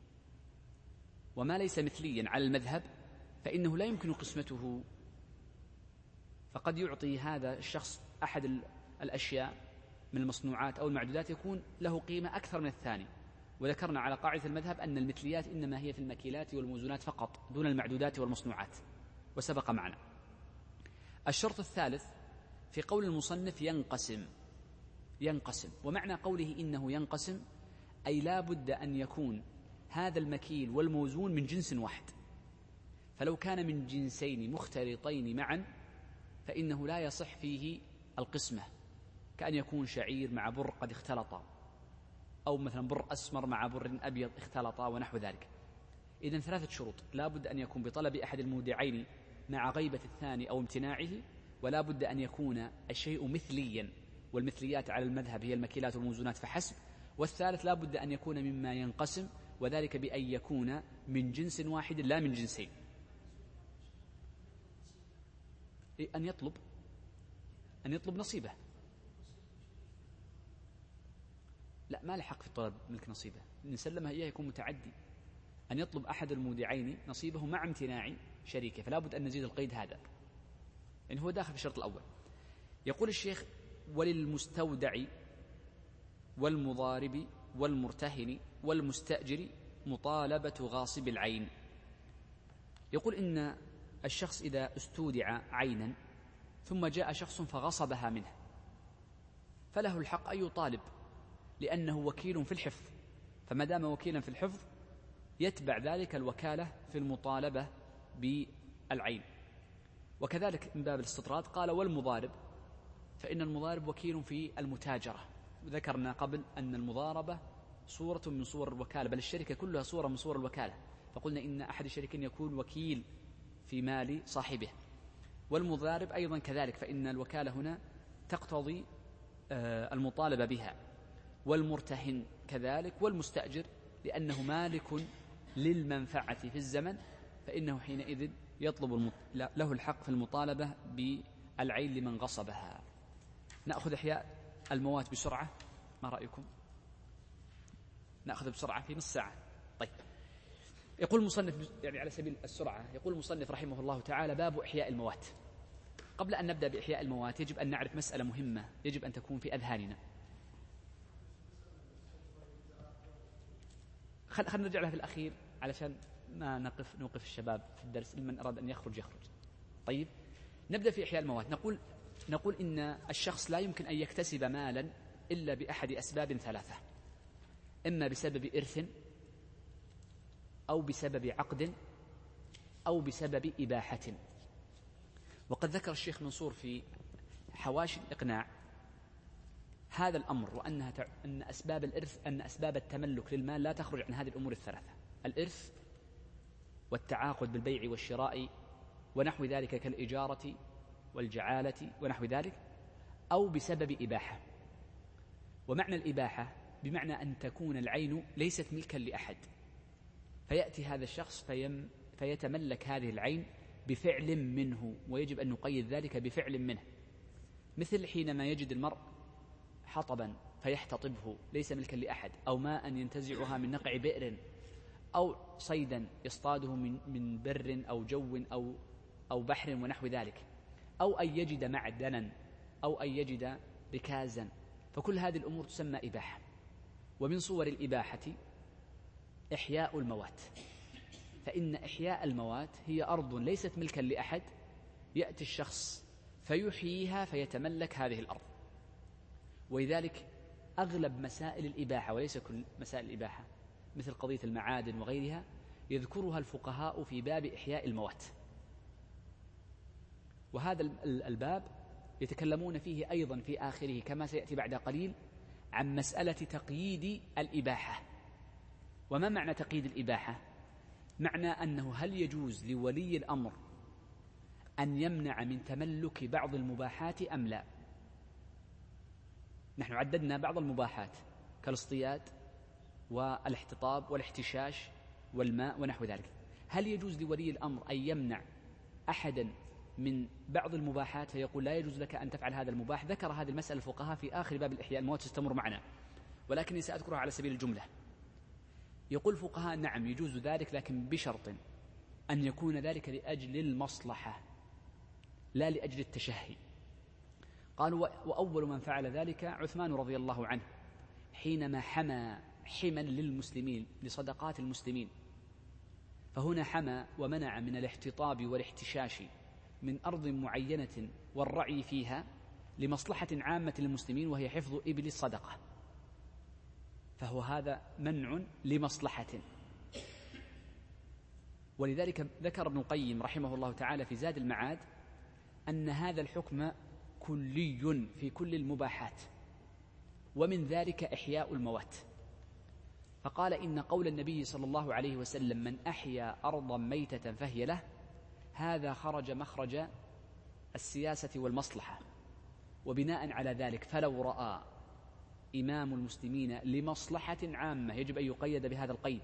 وما ليس مثليا على المذهب فإنه لا يمكن قسمته، فقد يعطي هذا الشخص أحد الأشياء من المصنوعات أو المعدودات يكون له قيمة أكثر من الثاني، وذكرنا على قاعدة المذهب أن المثليات إنما هي في المكيلات والموزونات فقط دون المعدودات والمصنوعات، وسبق معنا. الشرط الثالث في قول المصنف ينقسم ينقسم ومعنى قوله إنه ينقسم أي لا بد أن يكون هذا المكيل والموزون من جنس واحد، فلو كان من جنسين مختلطين معا فإنه لا يصح فيه القسمة، كأن يكون شعير مع بر قد اختلطا، أو مثلا بر أسمر مع بر أبيض اختلطا ونحو ذلك. إذن ثلاثة شروط: لا بد أن يكون بطلب أحد المودعين مع غيبة الثاني أو امتناعه، ولا بد أن يكون الشيء مثليا، والمثليات على المذهب هي المكيلات والموزونات فحسب. والثالث لا بد أن يكون مما ينقسم، وذلك بأن يكون من جنس واحد لا من جنسين. أن يطلب أن يطلب نصيبه. لا، ما لحق في الطلب ملك نصيبه، إن سلمها إياه يكون متعدي. أن يطلب أحد المودعين نصيبه مع امتناع شريكه، فلا بد أن نزيد القيد هذا، إن هو داخل في الشرط الأول. يقول الشيخ: وللمستودع والمضارب والمرتهن والمستأجر مطالبة غاصب العين. يقول إن الشخص إذا استودع عينا ثم جاء شخص فغصبها منه فله الحق أن يطالب، لأنه وكيل في الحفظ، فما دام وكيلا في الحفظ يتبع ذلك الوكالة في المطالبة بالعين. وكذلك من باب الاستطراد قال: والمضارب، فإن المضارب وكيل في المتاجرة. ذكرنا قبل أن المضاربة صورة من صور الوكالة، بل الشركة كلها صورة من صور الوكالة، فقلنا إن أحد الشريكين يكون وكيل في مال صاحبه. والمضارب أيضا كذلك، فإن الوكالة هنا تقتضي المطالبة بها. والمرتهن كذلك، والمستأجر لأنه مالك للمنفعة في الزمن، فإنه حينئذ يطلب المط... له الحق في المطالبة بالعين لمن غصبها. نأخذ إحياء الموات بسرعة، ما رأيكم؟ نأخذ بسرعة في نص ساعة. طيب، يقول المصنف يعني على سبيل السرعة، يقول المصنف رحمه الله تعالى: باب إحياء الموات. قبل أن نبدأ بإحياء الموات يجب أن نعرف مسألة مهمة يجب أن تكون في أذهاننا. خلينا خل نرجع لها في الأخير علشان ما نقف نوقف الشباب في الدرس، من أراد أن يخرج يخرج. طيب، نبدأ في إحياء الموات. نقول نقول إن الشخص لا يمكن أن يكتسب مالا إلا بأحد أسباب ثلاثة: إما بسبب إرث، أو بسبب عقد، أو بسبب إباحة. وقد ذكر الشيخ منصور في حواشي الإقناع هذا الأمر، وأنها تع... أن أسباب الإرث أن أسباب التملك للمال لا تخرج عن هذه الأمور الثلاثة: الإرث والتعاقد بالبيع والشراء ونحو ذلك كالإجارة والجعالة ونحو ذلك، أو بسبب إباحة. ومعنى الإباحة بمعنى أن تكون العين ليست ملكا لأحد، فيأتي هذا الشخص فيم... فيتملك هذه العين بفعل منه، ويجب أن نقيد ذلك بفعل منه، مثل حينما يجد المرء حطبا فيحتطبه ليس ملكا لأحد، أو ماء ينتزعها من نقع بئر، أو صيدا يصطاده من من بر أو جو أو أو بحر ونحو ذلك، أو أن يجد معدنا، أو أن يجد ركازا، فكل هذه الأمور تسمى إباحة. ومن صور الإباحة إحياء الموات، فإن إحياء الموات هي أرض ليست ملكا لأحد، يأتي الشخص فيحييها فيتملك هذه الأرض. ولذلك أغلب مسائل الإباحة وليس كل مسائل الإباحة مثل قضية المعادن وغيرها يذكرها الفقهاء في باب إحياء الموات، وهذا الباب يتكلمون فيه أيضا في آخره كما سيأتي بعد قليل عن مسألة تقييد الإباحة. وما معنى تقييد الإباحة؟ معنى أنه هل يجوز لولي الأمر أن يمنع من تملك بعض المباحات أم لا؟ نحن عددنا بعض المباحات كالاصطياد والاحتطاب والاحتشاش والماء ونحو ذلك. هل يجوز لولي الأمر أن يمنع أحدا من بعض المباحات فيقول لا يجوز لك أن تفعل هذا المباح؟ ذكر هذه المسألة الفقهاء في آخر باب الإحياء الموت، تستمر معنا ولكني سأذكرها على سبيل الجملة. يقول الفقهاء نعم يجوز ذلك، لكن بشرط أن يكون ذلك لأجل المصلحة لا لأجل التشهي. قالوا وأول من فعل ذلك عثمان رضي الله عنه حينما حمى حما للمسلمين لصدقات المسلمين، فهنا حمى ومنع من الاحتطاب والاحتشاش من أرض معينة والرعي فيها لمصلحة عامة للمسلمين وهي حفظ إبل الصدقة، فهو هذا منع لمصلحة. ولذلك ذكر ابن القيم رحمه الله تعالى في زاد المعاد أن هذا الحكم كلي في كل المباحات، ومن ذلك إحياء الموات. فقال إن قول النبي صلى الله عليه وسلم من أحيا أرضا ميتة فهي له، هذا خرج مخرج السياسة والمصلحة، وبناء على ذلك فلو رأى إمام المسلمين لمصلحة عامة يجب أن يقيد بهذا القيد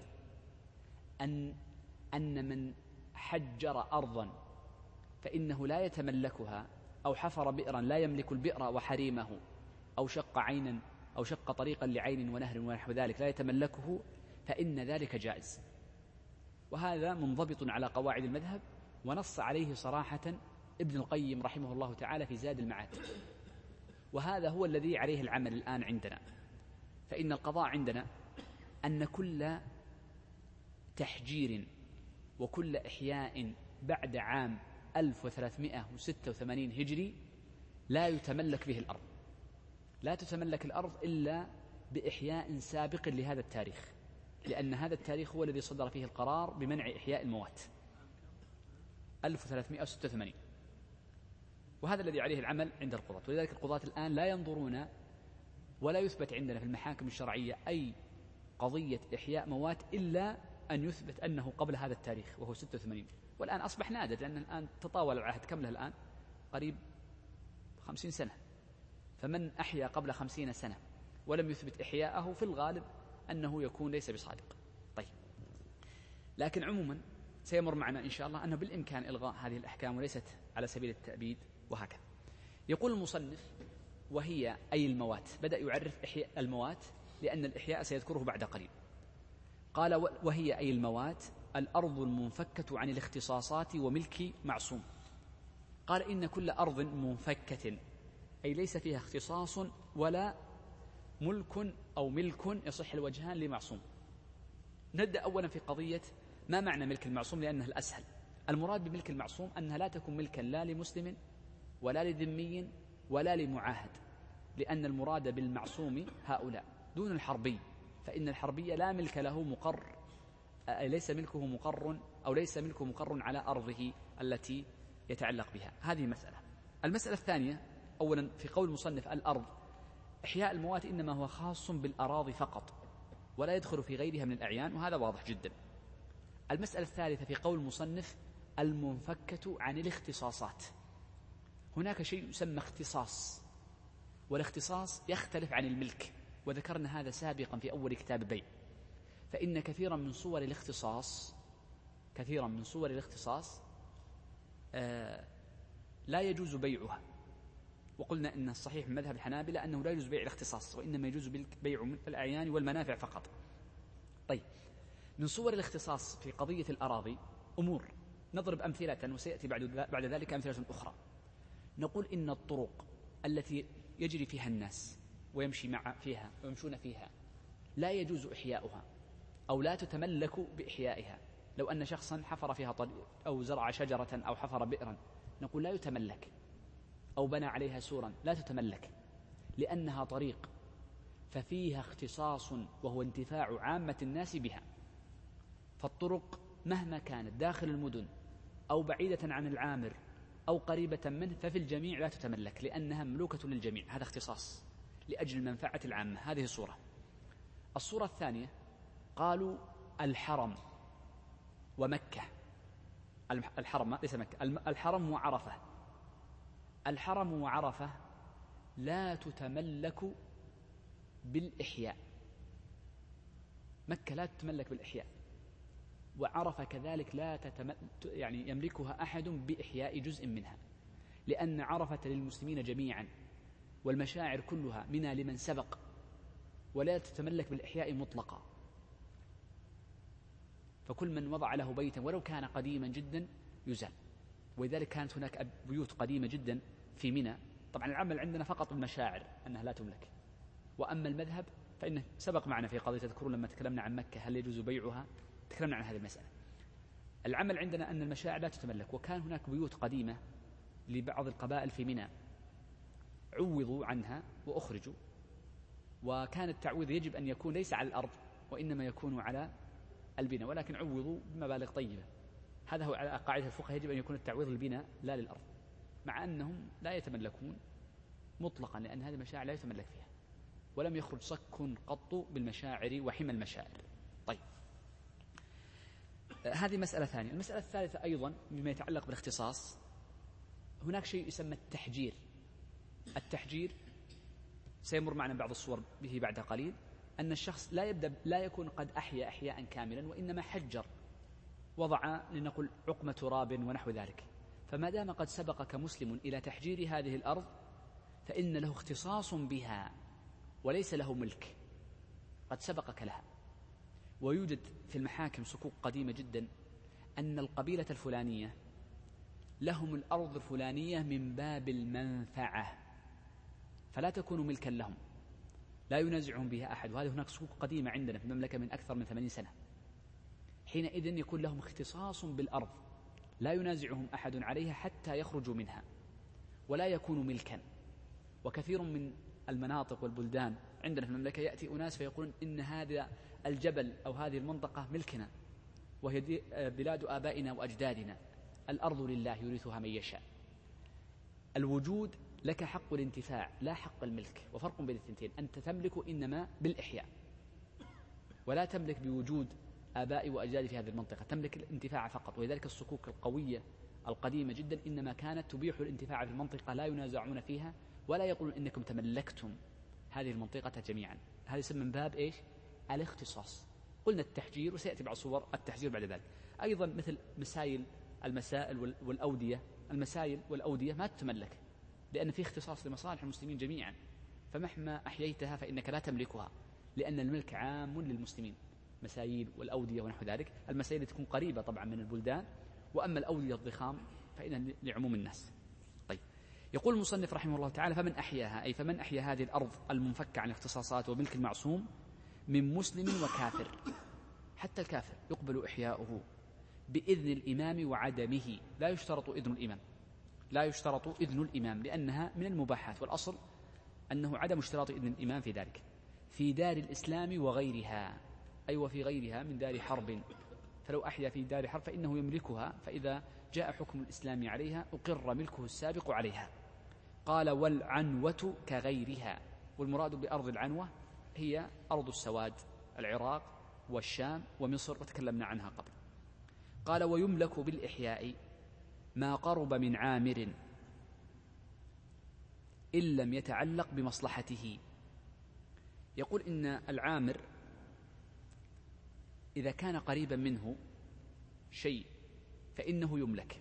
أن أن من حجر أرضا فإنه لا يتملكها، أو حفر بئرا لا يملك البئر وحريمه، أو شق عينا أو شق طريقا لعين ونهر ونحو ذلك لا يتملكه، فإن ذلك جائز. وهذا منضبط على قواعد المذهب، ونص عليه صراحة ابن القيم رحمه الله تعالى في زاد المعاد. وهذا هو الذي عليه العمل الآن عندنا. فإن القضاء عندنا أن كل تحجير وكل إحياء بعد عام ألف وثلاثمائة وستة وثمانين هجري لا يتملك به الأرض، لا تتملك الأرض إلا بإحياء سابق لهذا التاريخ، لأن هذا التاريخ هو الذي صدر فيه القرار بمنع إحياء الموات ألف وثلاثمائة وستة وثمانين، وهذا الذي عليه العمل عند القضاة. ولذلك القضاة الآن لا ينظرون ولا يثبت عندنا في المحاكم الشرعية أي قضية إحياء موات إلا أن يثبت أنه قبل هذا التاريخ وهو ستة وثمانين. والآن أصبح نادر، لأن الآن تطاول العهد، كم له الآن؟ قريب خمسين سنة. فمن أحيا قبل خمسين سنة ولم يثبت إحياءه في الغالب أنه يكون ليس بصادق. طيب، لكن عموما سيمر معنا إن شاء الله أنه بالإمكان إلغاء هذه الأحكام وليست على سبيل التأبيد وهكذا. يقول المصنف وهي أي الموات، بدأ يعرف إحياء الموات لأن الإحياء سيذكره بعد قليل. قال وهي أي الموات الأرض المنفكة عن الاختصاصات وملك معصوم. قال إن كل أرض منفكة أي ليس فيها اختصاص ولا ملك أو ملك يصح الوجهان لمعصوم. نبدأ أولا في قضية ما معنى ملك المعصوم لأنه الأسهل. المراد بملك المعصوم أنها لا تكون ملكا لا لمسلم ولا لذمي ولا لمعاهد، لأن المراد بالمعصوم هؤلاء دون الحربي، فإن الحربي لا ملك له مقر، ليس ملكه مقر أو ليس ملكه مقر على أرضه التي يتعلق بها. هذه مسألة. المسألة الثانية أولا في قول المصنف الأرض، إحياء الموات إنما هو خاص بالأراضي فقط ولا يدخل في غيرها من الأعيان، وهذا واضح جدا. المسألة الثالثة في قول المصنف المنفكة عن الاختصاصات. هناك شيء يسمى اختصاص، والاختصاص يختلف عن الملك، وذكرنا هذا سابقا في أول كتاب البيع. فإن كثيرا من صور الاختصاص كثيرا من صور الاختصاص آه لا يجوز بيعها، وقلنا إن الصحيح من مذهب الحنابلة أنه لا يجوز بيع الاختصاص، وإنما يجوز بيع الأعيان والمنافع فقط. طيب، من صور الاختصاص في قضية الأراضي أمور، نضرب أمثلة وسيأتي بعد بعد ذلك أمثلة أخرى. نقول إن الطرق التي يجري فيها الناس ويمشي مع فيها ويمشون فيها لا يجوز إحياؤها أو لا تتملك بإحيائها. لو أن شخصا حفر فيها طريق أو زرع شجرة أو حفر بئرا نقول لا يتملك، أو بنى عليها سورا لا تتملك، لأنها طريق ففيها اختصاص وهو انتفاع عامة الناس بها. فالطرق مهما كانت داخل المدن أو بعيدة عن العامر أو قريبة منه ففي الجميع لا تتملك، لأنها مملوكة للجميع. هذا اختصاص لأجل المنفعة العامة. هذه صورة. الصورة الثانية قالوا الحرم ومكة الحرم ليس مكة، الحرم وعرفة. الحرم وعرفة لا تتملك بالإحياء، مكة لا تتملك بالإحياء، وعرفة كذلك لا تتملك، يعني يملكها أحد بإحياء جزء منها، لأن عرفة للمسلمين جميعا والمشاعر كلها منها لمن سبق، ولا تتملك بالإحياء مطلقا. فكل من وضع له بيتا ولو كان قديما جدا يزال. ولذلك كانت هناك بيوت قديمة جدا في منى. طبعا العمل عندنا فقط المشاعر أنها لا تملك، وأما المذهب فإنه سبق معنا في قضية، تذكرون لما تكلمنا عن مكة هل يجوز بيعها، تكلمنا عن هذه المسألة. العمل عندنا أن المشاعر لا تتملك، وكان هناك بيوت قديمة لبعض القبائل في منى عوضوا عنها وأخرجوا، وكان التعويض يجب أن يكون ليس على الأرض وإنما يكون على البناء، ولكن عوضوا بمبالغ طيبة. هذا هو على قاعدة الفقه، يجب أن يكون التعويض للبناء لا للأرض، مع أنهم لا يتملكون مطلقا، لأن هذه المشاعر لا يتملك فيها، ولم يخرج صك قط بالمشاعر وحمى المشاعر. طيب، هذه مسألة ثانية. المسألة الثالثة أيضا بما يتعلق بالاختصاص، هناك شيء يسمى التحجير. التحجير سيمر معنا بعض الصور به بعد قليل، أن الشخص لا يبدأ لا يكون قد أحيا إحياء كاملا، وإنما حجر، وضع لنقل عقمة تراب ونحو ذلك. فما دام قد سبق كمسلم إلى تحجير هذه الأرض فإن له اختصاص بها وليس له ملك، قد سبقك لها. ويوجد في المحاكم صكوك قديمة جدا أن القبيلة الفلانية لهم الأرض الفلانية من باب المنفعة، فلا تكون ملكا لهم، لا ينازعهم بها أحد. وهذه هناك صكوك قديمة عندنا في المملكة من أكثر من ثمانين سنة. حينئذ يكون لهم اختصاص بالأرض، لا ينازعهم أحد عليها حتى يخرجوا منها، ولا يكون ملكا. وكثير من المناطق والبلدان عندنا في المملكة يأتي أناس فيقولون إن هذا الجبل أو هذه المنطقة ملكنا، وهي بلاد آبائنا وأجدادنا، الأرض لله يورثها من يشاء. الوجود لك حق الانتفاع لا حق الملك، وفرق بين الثنتين. أنت تملك إنما بالإحياء، ولا تملك بوجود آبائي وأجدادي في هذه المنطقة، تملك الانتفاع فقط. ولذلك الصكوك القوية القديمة جدا إنما كانت تبيح الانتفاع في المنطقة، لا ينازعون فيها ولا يقولون إنكم تملكتم هذه المنطقة جميعا. هذا يسمى من باب إيش؟ الاختصاص. قلنا التحجير، وسيأتي بعض صور التحجير بعد ذلك. أيضا مثل مسائل المسائل والأودية، المسائل والأودية ما تتملك، لأن في اختصاص لمصالح المسلمين جميعا، فمهما أحييتها فإنك لا تملكها، لأن الملك عام للمسلمين. مسايل والأودية ونحو ذلك، المسائل تكون قريبة طبعا من البلدان، وأما الأودية الضخام فإنها لعموم الناس. طيب، يقول المصنف رحمه الله تعالى: فمن أحياها، أي فمن أحيا هذه الأرض المنفكة عن الاختصاصات وملك المعصوم من مسلم وكافر، حتى الكافر يقبل إحياؤه بإذن الإمام وعدمه. لا يشترط إذن الإمام، لا يشترط إذن الإمام، لأنها من المباحات، والأصل أنه عدم اشتراط إذن الإمام في ذلك. في دار الإسلام وغيرها، أي أيوة وفي غيرها من دار حرب، فلو أحيا في دار حرب فإنه يملكها، فإذا جاء حكم الإسلام عليها أقر ملكه السابق عليها. قال: والعنوة كغيرها، والمراد بأرض العنوة هي أرض السواد، العراق والشام ومصر، وتكلمنا عنها قبل. قال: ويملك بالإحياء ما قرب من عامر إن لم يتعلق بمصلحته. يقول إن العامر إذا كان قريبا منه شيء فإنه يملك،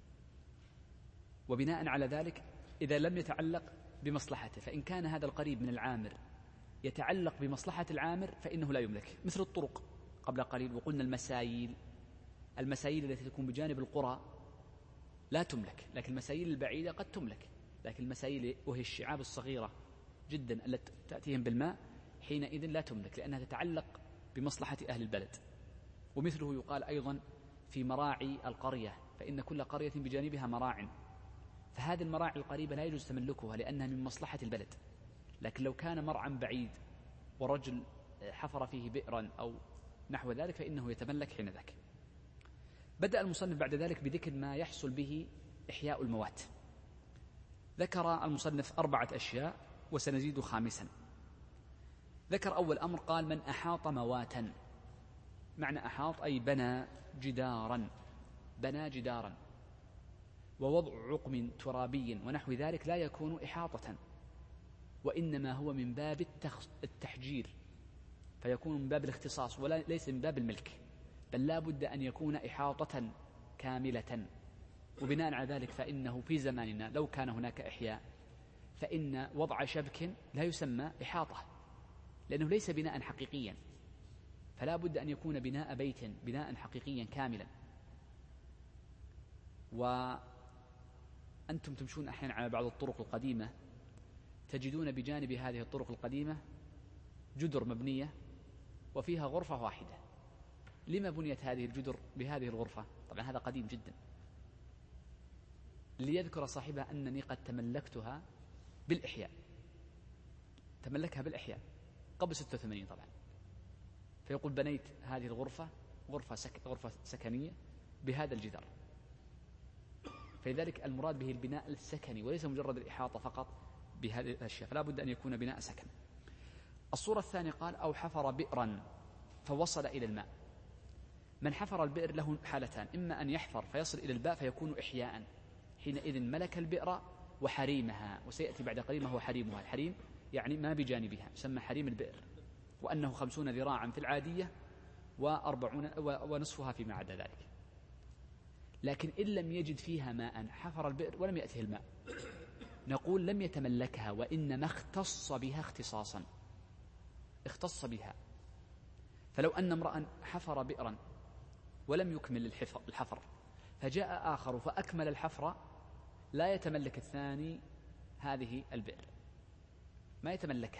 وبناء على ذلك إذا لم يتعلق بمصلحته، فإن كان هذا القريب من العامر يتعلق بمصلحة العامر فإنه لا يملك. مثل الطرق قبل قليل، وقلنا المسايل، المسايل التي تكون بجانب القرى لا تملك، لكن المسايل البعيدة قد تملك. لكن المسايل وهي الشعاب الصغيرة جدا التي تأتيهم بالماء حينئذ لا تملك، لأنها تتعلق بمصلحة أهل البلد. ومثله يقال أيضا في مراعي القرية، فإن كل قرية بجانبها مراع، فهذه المراعي القريبة لا يجوز تملكها لأنها من مصلحة البلد. لكن لو كان مرعى بعيد ورجل حفر فيه بئرا أو نحو ذلك فإنه يتملك حين ذاك. بدأ المصنف بعد ذلك بذكر ما يحصل به إحياء الموات. ذكر المصنف أربعة أشياء وسنزيد خامسا. ذكر أول أمر، قال: من أحاط مواتا. معنى أحاط أي بنى جدارا بنى جدارا ووضع عقم ترابي ونحو ذلك لا يكون إحاطة، وإنما هو من باب التحجير، فيكون من باب الاختصاص وليس من باب الملك، بل لا بد أن يكون إحاطة كاملة. وبناء على ذلك فإنه في زماننا لو كان هناك إحياء فإن وضع شبك لا يسمى إحاطة، لأنه ليس بناء حقيقيا، فلا بد أن يكون بناء بيت بناء حقيقيا كاملا. وأنتم تمشون أحيانا على بعض الطرق القديمة تجدون بجانب هذه الطرق القديمة جدر مبنية وفيها غرفة واحدة. لما بنيت هذه الجدر بهذه الغرفة؟ طبعا هذا قديم جدا، ليذكر صاحبها أنني قد تملكتها بالإحياء، تملكها بالإحياء قبل ستة وثمانين طبعا. فيقول بنيت هذه الغرفة غرفة, سك... غرفة سكنية بهذا الجدار، فلذلك المراد به البناء السكني وليس مجرد الإحاطة فقط بهذه الأشياء، فلا بد أن يكون بناء سكن. الصورة الثانية قال أو حفر بئرا فوصل إلى الماء. من حفر البئر له حالتان، إما أن يحفر فيصل إلى الماء فيكون إحياء، حينئذ ملك البئر وحريمها، وسيأتي بعد قليل ما هو حريمها. الحريم يعني ما بجانبها، يسمى حريم البئر، وأنه خمسون ذراعا في العادية وأربعون ونصفها فيما عدا ذلك. لكن إن لم يجد فيها ماء حفر البئر ولم يأته الماء، نقول لم يتملكها، وإنما اختص بها اختصاصا، اختص بها. فلو أن امرأ حفر بئرا ولم يكمل الحفر فجاء آخر فأكمل الحفر، لا يتملك الثاني هذه البئر، ما يتملكها،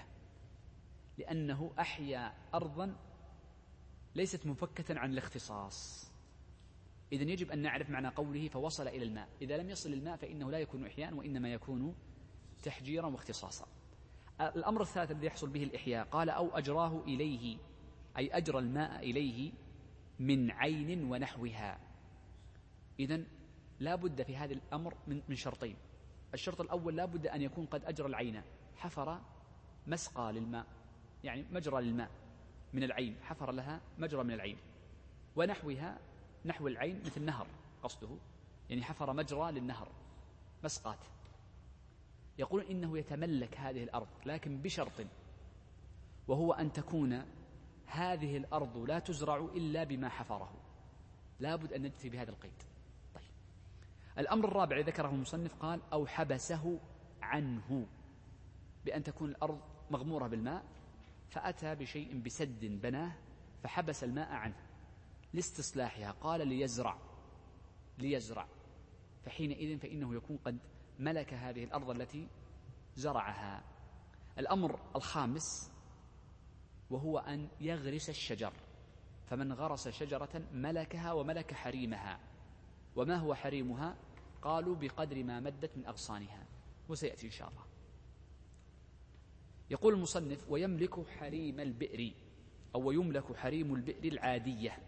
لأنه أحيا أرضا ليست منفكة عن الاختصاص. إذن يجب أن نعرف معنى قوله فوصل إلى الماء. إذا لم يصل الماء فإنه لا يكون إحياء وإنما يكون تحجيرا واختصاصا. الأمر الثالث الذي يحصل به الإحياء قال أو أجراه إليه، أي أجرى الماء إليه من عين ونحوها. إذن لا بد في هذا الأمر من شرطين. الشرط الأول لا بد أن يكون قد أجرى العين، حفر مسقى للماء، يعني مجرى للماء من العين، حفر لها مجرى من العين، ونحوها نحو العين مثل نهر قصده، يعني حفر مجرى للنهر مسقات. يقول إنه يتملك هذه الأرض لكن بشرط، وهو أن تكون هذه الأرض لا تزرع إلا بما حفره، لا بد أن نأتي بهذا القيد. طيب. الأمر الرابع ذكره المصنف قال أو حبسه عنه، بأن تكون الأرض مغمورة بالماء فأتى بشيء بسد بناه فحبس الماء عنه لاستصلاحها، قال ليزرع ليزرع فحينئذ فإنه يكون قد ملك هذه الأرض التي زرعها. الأمر الخامس وهو أن يغرس الشجر، فمن غرس شجرة ملكها وملك حريمها. وما هو حريمها؟ قالوا بقدر ما مدت من أغصانها، وسيأتي إن شاء الله. يقول المصنف ويملك حريم البئر، أو يملك حريم البئر العادية.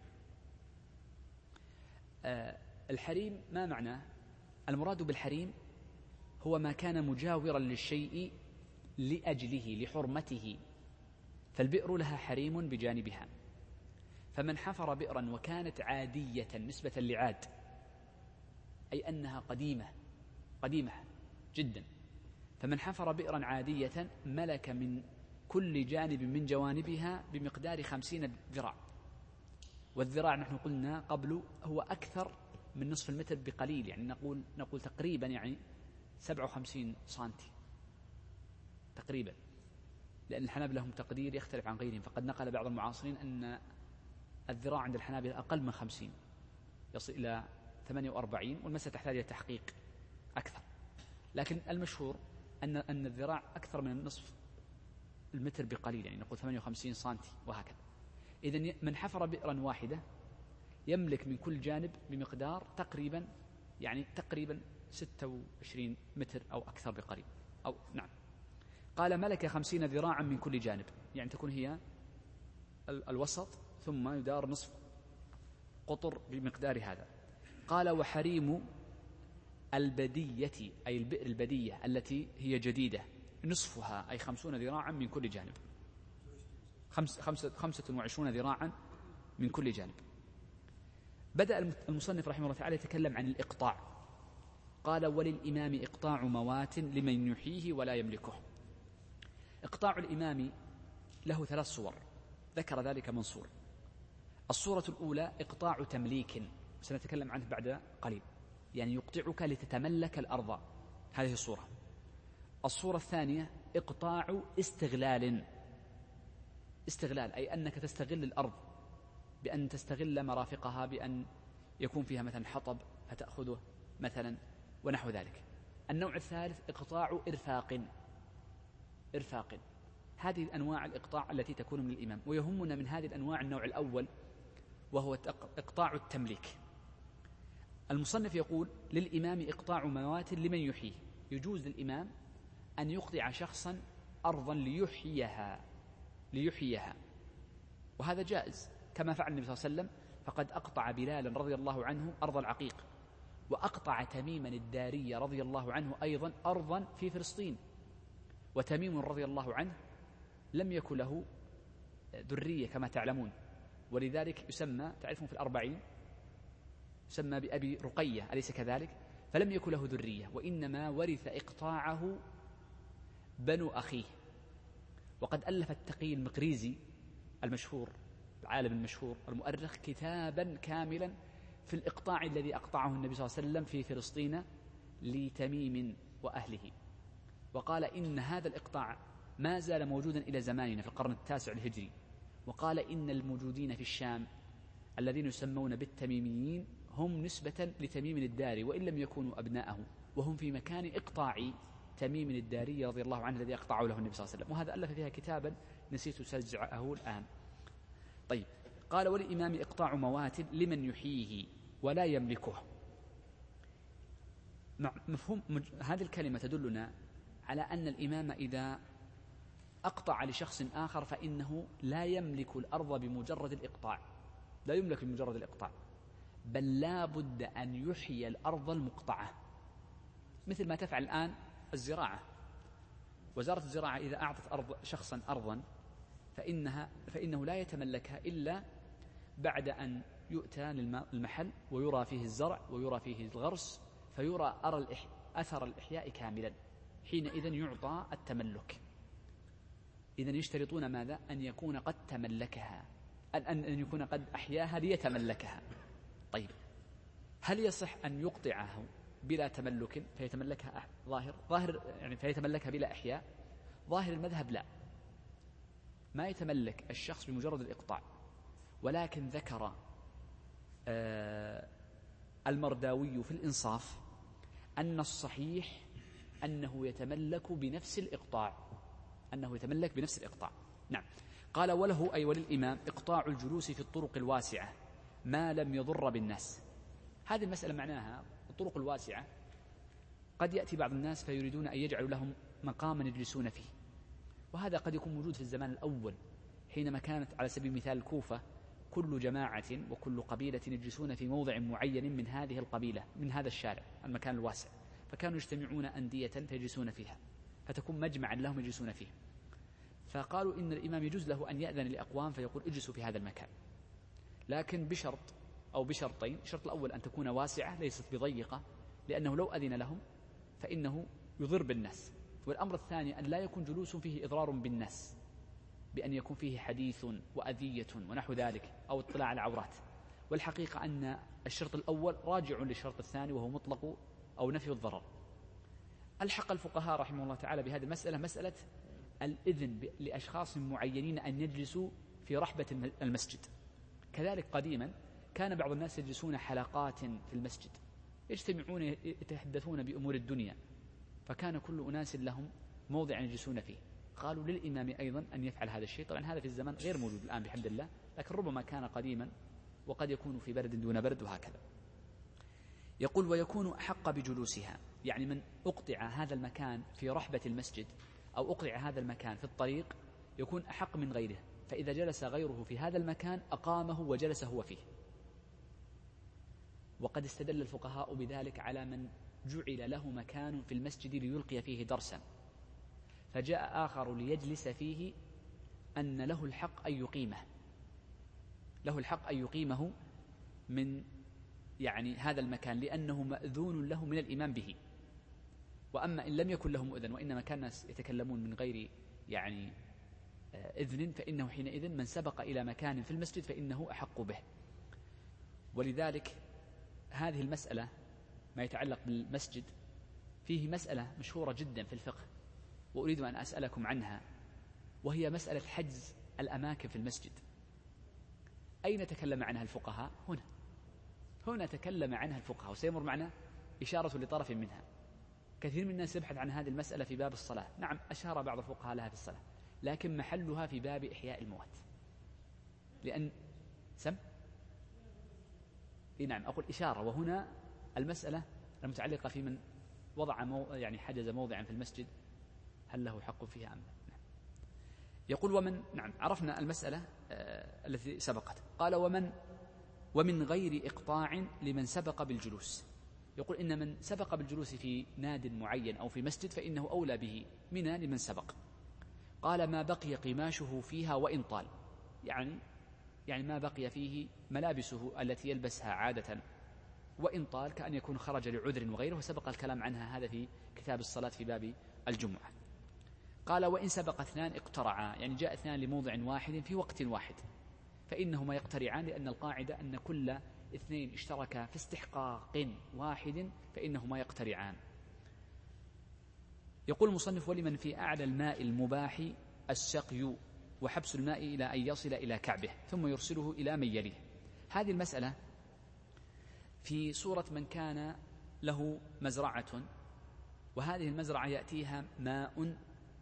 آه الحريم ما معناه؟ المراد بالحريم هو ما كان مجاورا للشيء لأجله لحرمته، فالبئر لها حريم بجانبها. فمن حفر بئرا وكانت عادية نسبة لعاد، أي أنها قديمة قديمة جدا، فمن حفر بئرا عادية ملك من كل جانب من جوانبها بمقدار خمسين ذراع. والذراع نحن قلنا قبل هو أكثر من نصف المتر بقليل، يعني نقول نقول تقريبا يعني سبعة وخمسين سنتي تقريبا، لأن الحنابلة لهم تقدير يختلف عن غيرهم، فقد نقل بعض المعاصرين أن الذراع عند الحنابلة أقل من خمسين، يصل إلى ثمانية وأربعين، والمسألة تحتاج إلى تحقيق أكثر، لكن المشهور أن أن الذراع أكثر من نصف المتر بقليل، يعني نقول ثمانية وخمسين سنتي وهكذا. إذن من حفر بئرا واحدة يملك من كل جانب بمقدار تقريبا يعني تقريبا ستة وعشرين متر أو أكثر بقليل، أو نعم. قال ملك خمسين ذراعا من كل جانب، يعني تكون هي الوسط ثم يدار نصف قطر بمقدار هذا. قال وحريم البدية، أي البئر البدية التي هي جديدة، نصفها أي خمسون ذراعا من كل جانب، خمس خمسة, خمسة وعشرون ذراعا من كل جانب. بدأ المصنف رحمه الله تعالى يتكلم عن الإقطاع. قال: وللإمام إقطاع موات لمن يحييه ولا يملكه. إقطاع الإمام له ثلاث صور ذكر ذلك منصور. الصورة الأولى إقطاع تمليك، سنتكلم عنه بعد قليل، يعني يقطعك لتتملك الأرض، هذه الصورة. الصورة الثانية إقطاع استغلال، استغلال أي أنك تستغل الأرض بأن تستغل مرافقها، بأن يكون فيها مثلا حطب فتأخذه مثلا ونحو ذلك. النوع الثالث إقطاع إرفاق، إرفاق. هذه أنواع الإقطاع التي تكون من الإمام، ويهمنا من هذه الأنواع النوع الأول وهو إقطاع التمليك. المصنف يقول: للإمام إقطاع موات لمن يحييه. يجوز للإمام أن يقطع شخصا أرضا ليحييها ليحييها وهذا جائز، كما فعل النبي صلى الله عليه وسلم، فقد أقطع بلالا رضي الله عنه أرض العقيق، وأقطع تميما الداري رضي الله عنه أيضا أرضا في فلسطين. وتميم رضي الله عنه لم يكن له ذرية كما تعلمون، ولذلك يسمى، تعرفون في الأربعين، يسمى بأبي رقية، أليس كذلك؟ فلم يكن له ذرية، وإنما ورث إقطاعه بنو أخيه. وقد ألف التقي المقريزي المشهور، العالم المشهور المؤرخ، كتابا كاملا في الإقطاع الذي أقطعه النبي صلى الله عليه وسلم في فلسطين لتميم وأهله، وقال إن هذا الإقطاع ما زال موجودا إلى زماننا في القرن التاسع الهجري. وقال إن الموجودين في الشام الذين يسمون بالتميميين هم نسبة لتميم الداري وإن لم يكونوا أبناءه، وهم في مكان إقطاع تميم الداري رضي الله عنه الذي أقطعه له النبي صلى الله عليه وسلم. وهذا ألف فيها كتابا نسيت سجعه الآن. طيب، قال: وللإمام إقطاع موات لمن يحييه ولا يملكه. مفهوم هذه الكلمة تدلنا على أن الإمام إذا أقطع لشخص آخر فإنه لا يملك الأرض بمجرد الإقطاع، لا يملك بمجرد الإقطاع، بل لا بد أن يحيي الأرض المقطعة، مثل ما تفعل الآن الزراعة. وزارة الزراعة إذا أعطت أرض شخصا أرضا فإنها فإنه لا يتملكها إلا بعد أن يؤتى للمحل ويرى فيه الزرع ويرى فيه الغرس، فيرى أثر الإحياء كاملا، حينئذ يعطى التملك. إذن يشترطون ماذا؟ أن يكون قد تملكها، أن, أن يكون قد أحياها ليتملكها. طيب، هل يصح أن يقطعه بلا تملك فيتملكها؟ ظاهر ظاهر يعني فيتملكها بلا إحياء. ظاهر المذهب لا، ما يتملك الشخص بمجرد الإقطاع. ولكن ذكر آه المرداوي في الإنصاف أن الصحيح أنه يتملك بنفس الإقطاع، أنه يتملك بنفس الإقطاع. نعم. قال: وله أي وللإمام إقطاع الجلوس في الطرق الواسعة ما لم يضر بالناس. هذه المسألة معناها الطرق الواسعة، قد يأتي بعض الناس فيريدون أن يجعلوا لهم مقاما يجلسون فيه، وهذا قد يكون موجود في الزمان الأول، حينما كانت على سبيل المثال الكوفة كل جماعة وكل قبيلة يجلسون في موضع معين من هذه القبيلة، من هذا الشارع المكان الواسع، فكانوا يجتمعون أندية فيجلسون فيها، فتكون مجمعا لهم يجلسون فيه. فقالوا إن الإمام يجوز له أن يأذن لأقوام فيقول اجلسوا في هذا المكان، لكن بشرط أو بشرطين. الشرط الأول أن تكون واسعة ليست بضيقة، لأنه لو أذن لهم فإنه يضر بالناس. والأمر الثاني أن لا يكون جلوس فيه إضرار بالناس، بأن يكون فيه حديث وأذية ونحو ذلك، أو اطلاع على العورات. والحقيقة أن الشرط الأول راجع للشرط الثاني وهو مطلق أو نفي الضرر. الحق الفقهاء رحمه الله تعالى بهذه المسألة مسألة الإذن لأشخاص معينين أن يجلسوا في رحبة المسجد. كذلك قديما كان بعض الناس يجلسون حلقات في المسجد، يجتمعون يتحدثون بأمور الدنيا، فكان كل أناس لهم موضع يجلسون فيه. قالوا للإمام أيضا أن يفعل هذا الشيء. طبعا هذا في الزمن غير موجود الآن بحمد الله، لكن ربما كان قديما وقد يكون في برد دون برد وهكذا. يقول: ويكون أحق بجلوسها، يعني من أقطع هذا المكان في رحبة المسجد أو أقطع هذا المكان في الطريق يكون أحق من غيره، فإذا جلس غيره في هذا المكان أقامه وجلس هو فيه. وقد استدل الفقهاء بذلك على من جعل له مكان في المسجد ليلقي فيه درسا، فجاء آخر ليجلس فيه، أن له الحق أن يقيمه، له الحق أن يقيمه من يعني هذا المكان لأنه مأذون له من الإمام به. وأما إن لم يكن له مؤذن وإنما كان الناس يتكلمون من غير يعني إذن فإنه حينئذ من سبق إلى مكان في المسجد فإنه أحق به. ولذلك هذه المسألة ما يتعلق بالمسجد فيه مسألة مشهورة جدا في الفقه وأريد أن أسألكم عنها، وهي مسألة حجز الأماكن في المسجد. أين تكلم عنها الفقهاء؟ هنا هنا تكلم عنها الفقهاء، وسيمر معنا إشارة لطرف منها. كثير من الناس يبحث عن هذه المسألة في باب الصلاة، نعم أشار بعض الفقهاء لها في الصلاة، لكن محلها في باب إحياء الموت. لأن سم إيه نعم أقول إشارة، وهنا المسألة المتعلقة في من وضع مو يعني حجز موضعا في المسجد هل له حق فيها أم لا. نعم. يقول ومن نعم عرفنا المسألة آه التي سبقت. قال ومن ومن غير إقطاع لمن سبق بالجلوس. يقول إن من سبق بالجلوس في ناد معين أو في مسجد فإنه أولى به منى لمن سبق. قال ما بقي قماشه فيها وإن طال، يعني يعني ما بقي فيه ملابسه التي يلبسها عادة وإن طال، كأن يكون خرج لعذر وغيره، وسبق الكلام عنها هذا في كتاب الصلاة في باب الجمعة. قال وإن سبق اثنان اقترعا، يعني جاء اثنان لموضع واحد في وقت واحد فإنهما يقترعان، لأن القاعدة أن كل اثنين اشتركا في استحقاق واحد فإنهما يقترعان. يقول المصنف ولمن في أعلى الماء المباح السقي وحبس الماء إلى أن يصل إلى كعبه ثم يرسله إلى من يليه. هذه المسألة في صورة من كان له مزرعة، وهذه المزرعة يأتيها ماء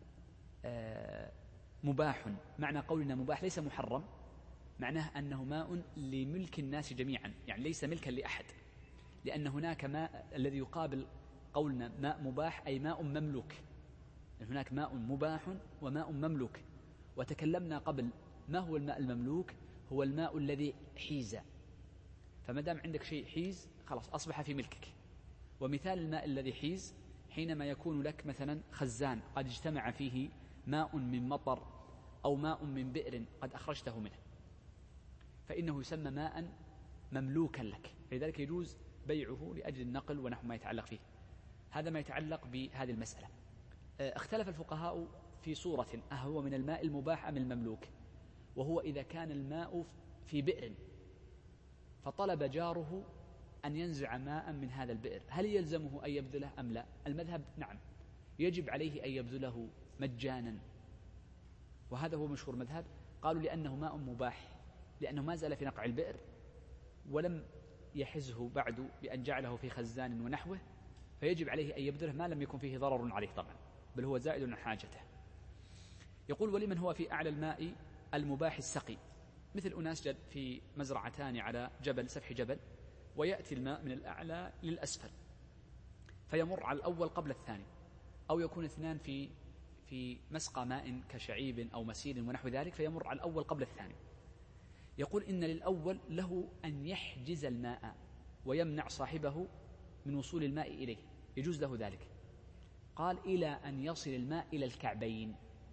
مباح. معنى قولنا مباح ليس محرم، معناه أنه ماء لملك الناس جميعا، يعني ليس ملكا لأحد، لأن هناك ماء الذي يقابل قولنا ماء مباح أي ماء مملوك. هناك ماء مباح وماء مملوك، وتكلمنا قبل ما هو الماء المملوك؟ هو الماء الذي حيز، فما دام عندك شيء حيز خلاص أصبح في ملكك. ومثال الماء الذي حيز حينما يكون لك مثلا خزان قد اجتمع فيه ماء من مطر أو ماء من بئر قد أخرجته منه، فإنه يسمى ماء مملوكا لك، لذلك يجوز بيعه لأجل النقل ونحو ما يتعلق فيه. هذا ما يتعلق بهذه المسألة. اختلف الفقهاء في صورة أهو من الماء المباح أم المملوك، وهو إذا كان الماء في بئر فطلب جاره أن ينزع ماء من هذا البئر، هل يلزمه أن يبذله أم لا؟ المذهب نعم يجب عليه أن يبذله مجانا، وهذا هو مشهور مذهب. قالوا لأنه ماء مباح، لأنه ما زال في نقع البئر ولم يحزه بعد بأن جعله في خزان ونحوه، فيجب عليه أن يبذله ما لم يكن فيه ضرر عليه طبعا، بل هو زائد عن حاجته. يقول ولمن هو في أعلى الماء المباح السقي، مثل أناس في مزرعتان على جبل سفح جبل، ويأتي الماء من الأعلى للأسفل فيمر على الأول قبل الثاني، أو يكون اثنان في في مسقى ماء كشعيب أو مسيل ونحو ذلك فيمر على الأول قبل الثاني. يقول إن للأول له أن يحجز الماء ويمنع صاحبه من وصول الماء إليه، يجوز له ذلك. قال إلى أن يصل الماء إلى الكعبين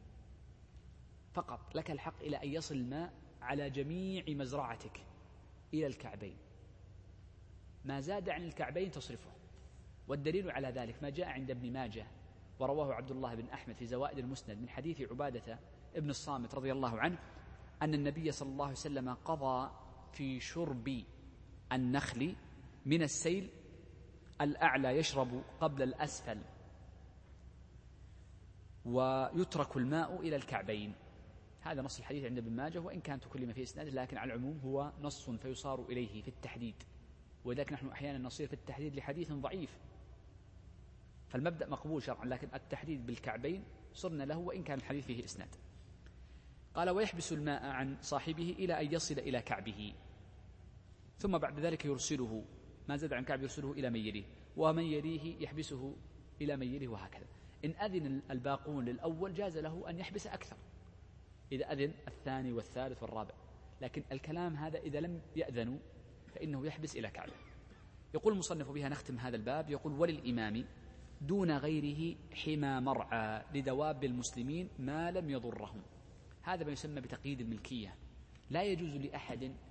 فقط، لك الحق إلى أن يصل الماء على جميع مزرعتك إلى الكعبين، ما زاد عن الكعبين تصرفه. والدليل على ذلك ما جاء عند ابن ماجه ورواه عبد الله بن أحمد في زوائد المسند من حديث عبادة ابن الصامت رضي الله عنه أن النبي صلى الله عليه وسلم قضى في شرب النخل من السيل الأعلى يشرب قبل الأسفل ويترك الماء إلى الكعبين. هذا نص الحديث عند ابن ماجه، وإن كان تكلم في إسناده لكن على العموم هو نص فيصار إليه في التحديد، ولذلك نحن أحيانا نصير في التحديد لحديث ضعيف، فالمبدأ مقبول شرعا، لكن التحديد بالكعبين صرنا له وإن كان الحديث فيه إسناد. قال ويحبس الماء عن صاحبه إلى أن يصل إلى كعبه، ثم بعد ذلك يرسله ما زاد عن كعب يرسله إلى من يليه، ومن يليه يحبسه إلى من يليه، وهكذا. إن أذن الباقون للأول جاز له أن يحبس أكثر إذا أذن الثاني والثالث والرابع، لكن الكلام هذا إذا لم يأذنوا فإنه يحبس إلى كعبه. يقول المصنف بها نختم هذا الباب. يقول وللإمام دون غيره حمى مرعى لدواب المسلمين ما لم يضرهم. هذا ما يسمى بتقييد الملكية، لا يجوز لأحد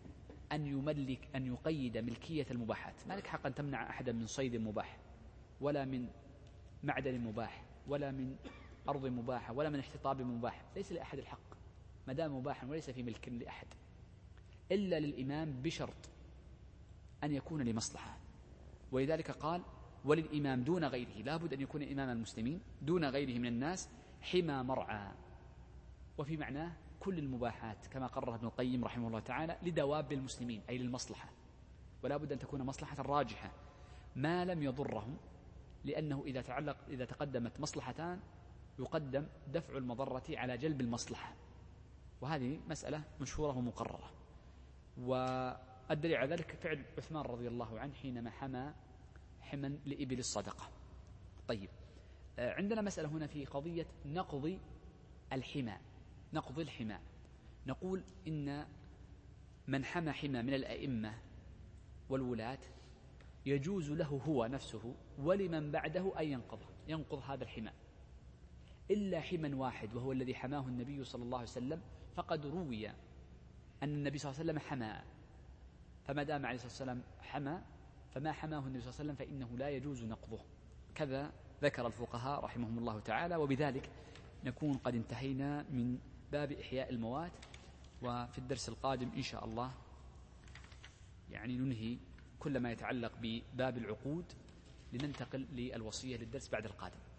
أن يملك أن يقيد ملكية المباحات. ما لك حق أن تمنع أحدا من صيد مباح، ولا من معدن مباح، ولا من أرض مباحة، ولا من احتطاب مباح. ليس لأحد الحق ما دام مباحا وليس في ملك لأحد، إلا للإمام بشرط أن يكون لمصلحة. ولذلك قال: وللإمام دون غيره، لا بد أن يكون إمام المسلمين دون غيره من الناس حمى مرعى. وفي معناه كل المباحات كما قرر ابن القيم رحمه الله تعالى لدواب المسلمين، أي للمصلحة، ولا بد أن تكون مصلحة راجحة ما لم يضرهم، لأنه إذا تعلق إذا تقدمت مصلحتان يقدم دفع المضرة على جلب المصلحة، وهذه مسألة مشهورة ومقررة. والدليل على ذلك فعل عثمان رضي الله عنه حينما حمى حما لإبل الصدقة. طيب، عندنا مسألة هنا في قضية نقض الحمى. نقض الحمى، نقول إن من حمى حمى من الأئمة والولاة يجوز له هو نفسه ولمن بعده أن ينقضه ينقض هذا الحمى، إلا حما واحد وهو الذي حماه النبي صلى الله عليه وسلم، فقد روي أن النبي صلى الله عليه وسلم حمى، فما دام عليه الصلاة والسلام حمى فما حماه النبي صلى الله عليه وسلم فإنه لا يجوز نقضه. كذا ذكر الفقهاء رحمهم الله تعالى. وبذلك نكون قد انتهينا من باب إحياء الموات، وفي الدرس القادم إن شاء الله يعني ننهي كل ما يتعلق بباب العقود، لننتقل للوصية للدرس بعد القادم.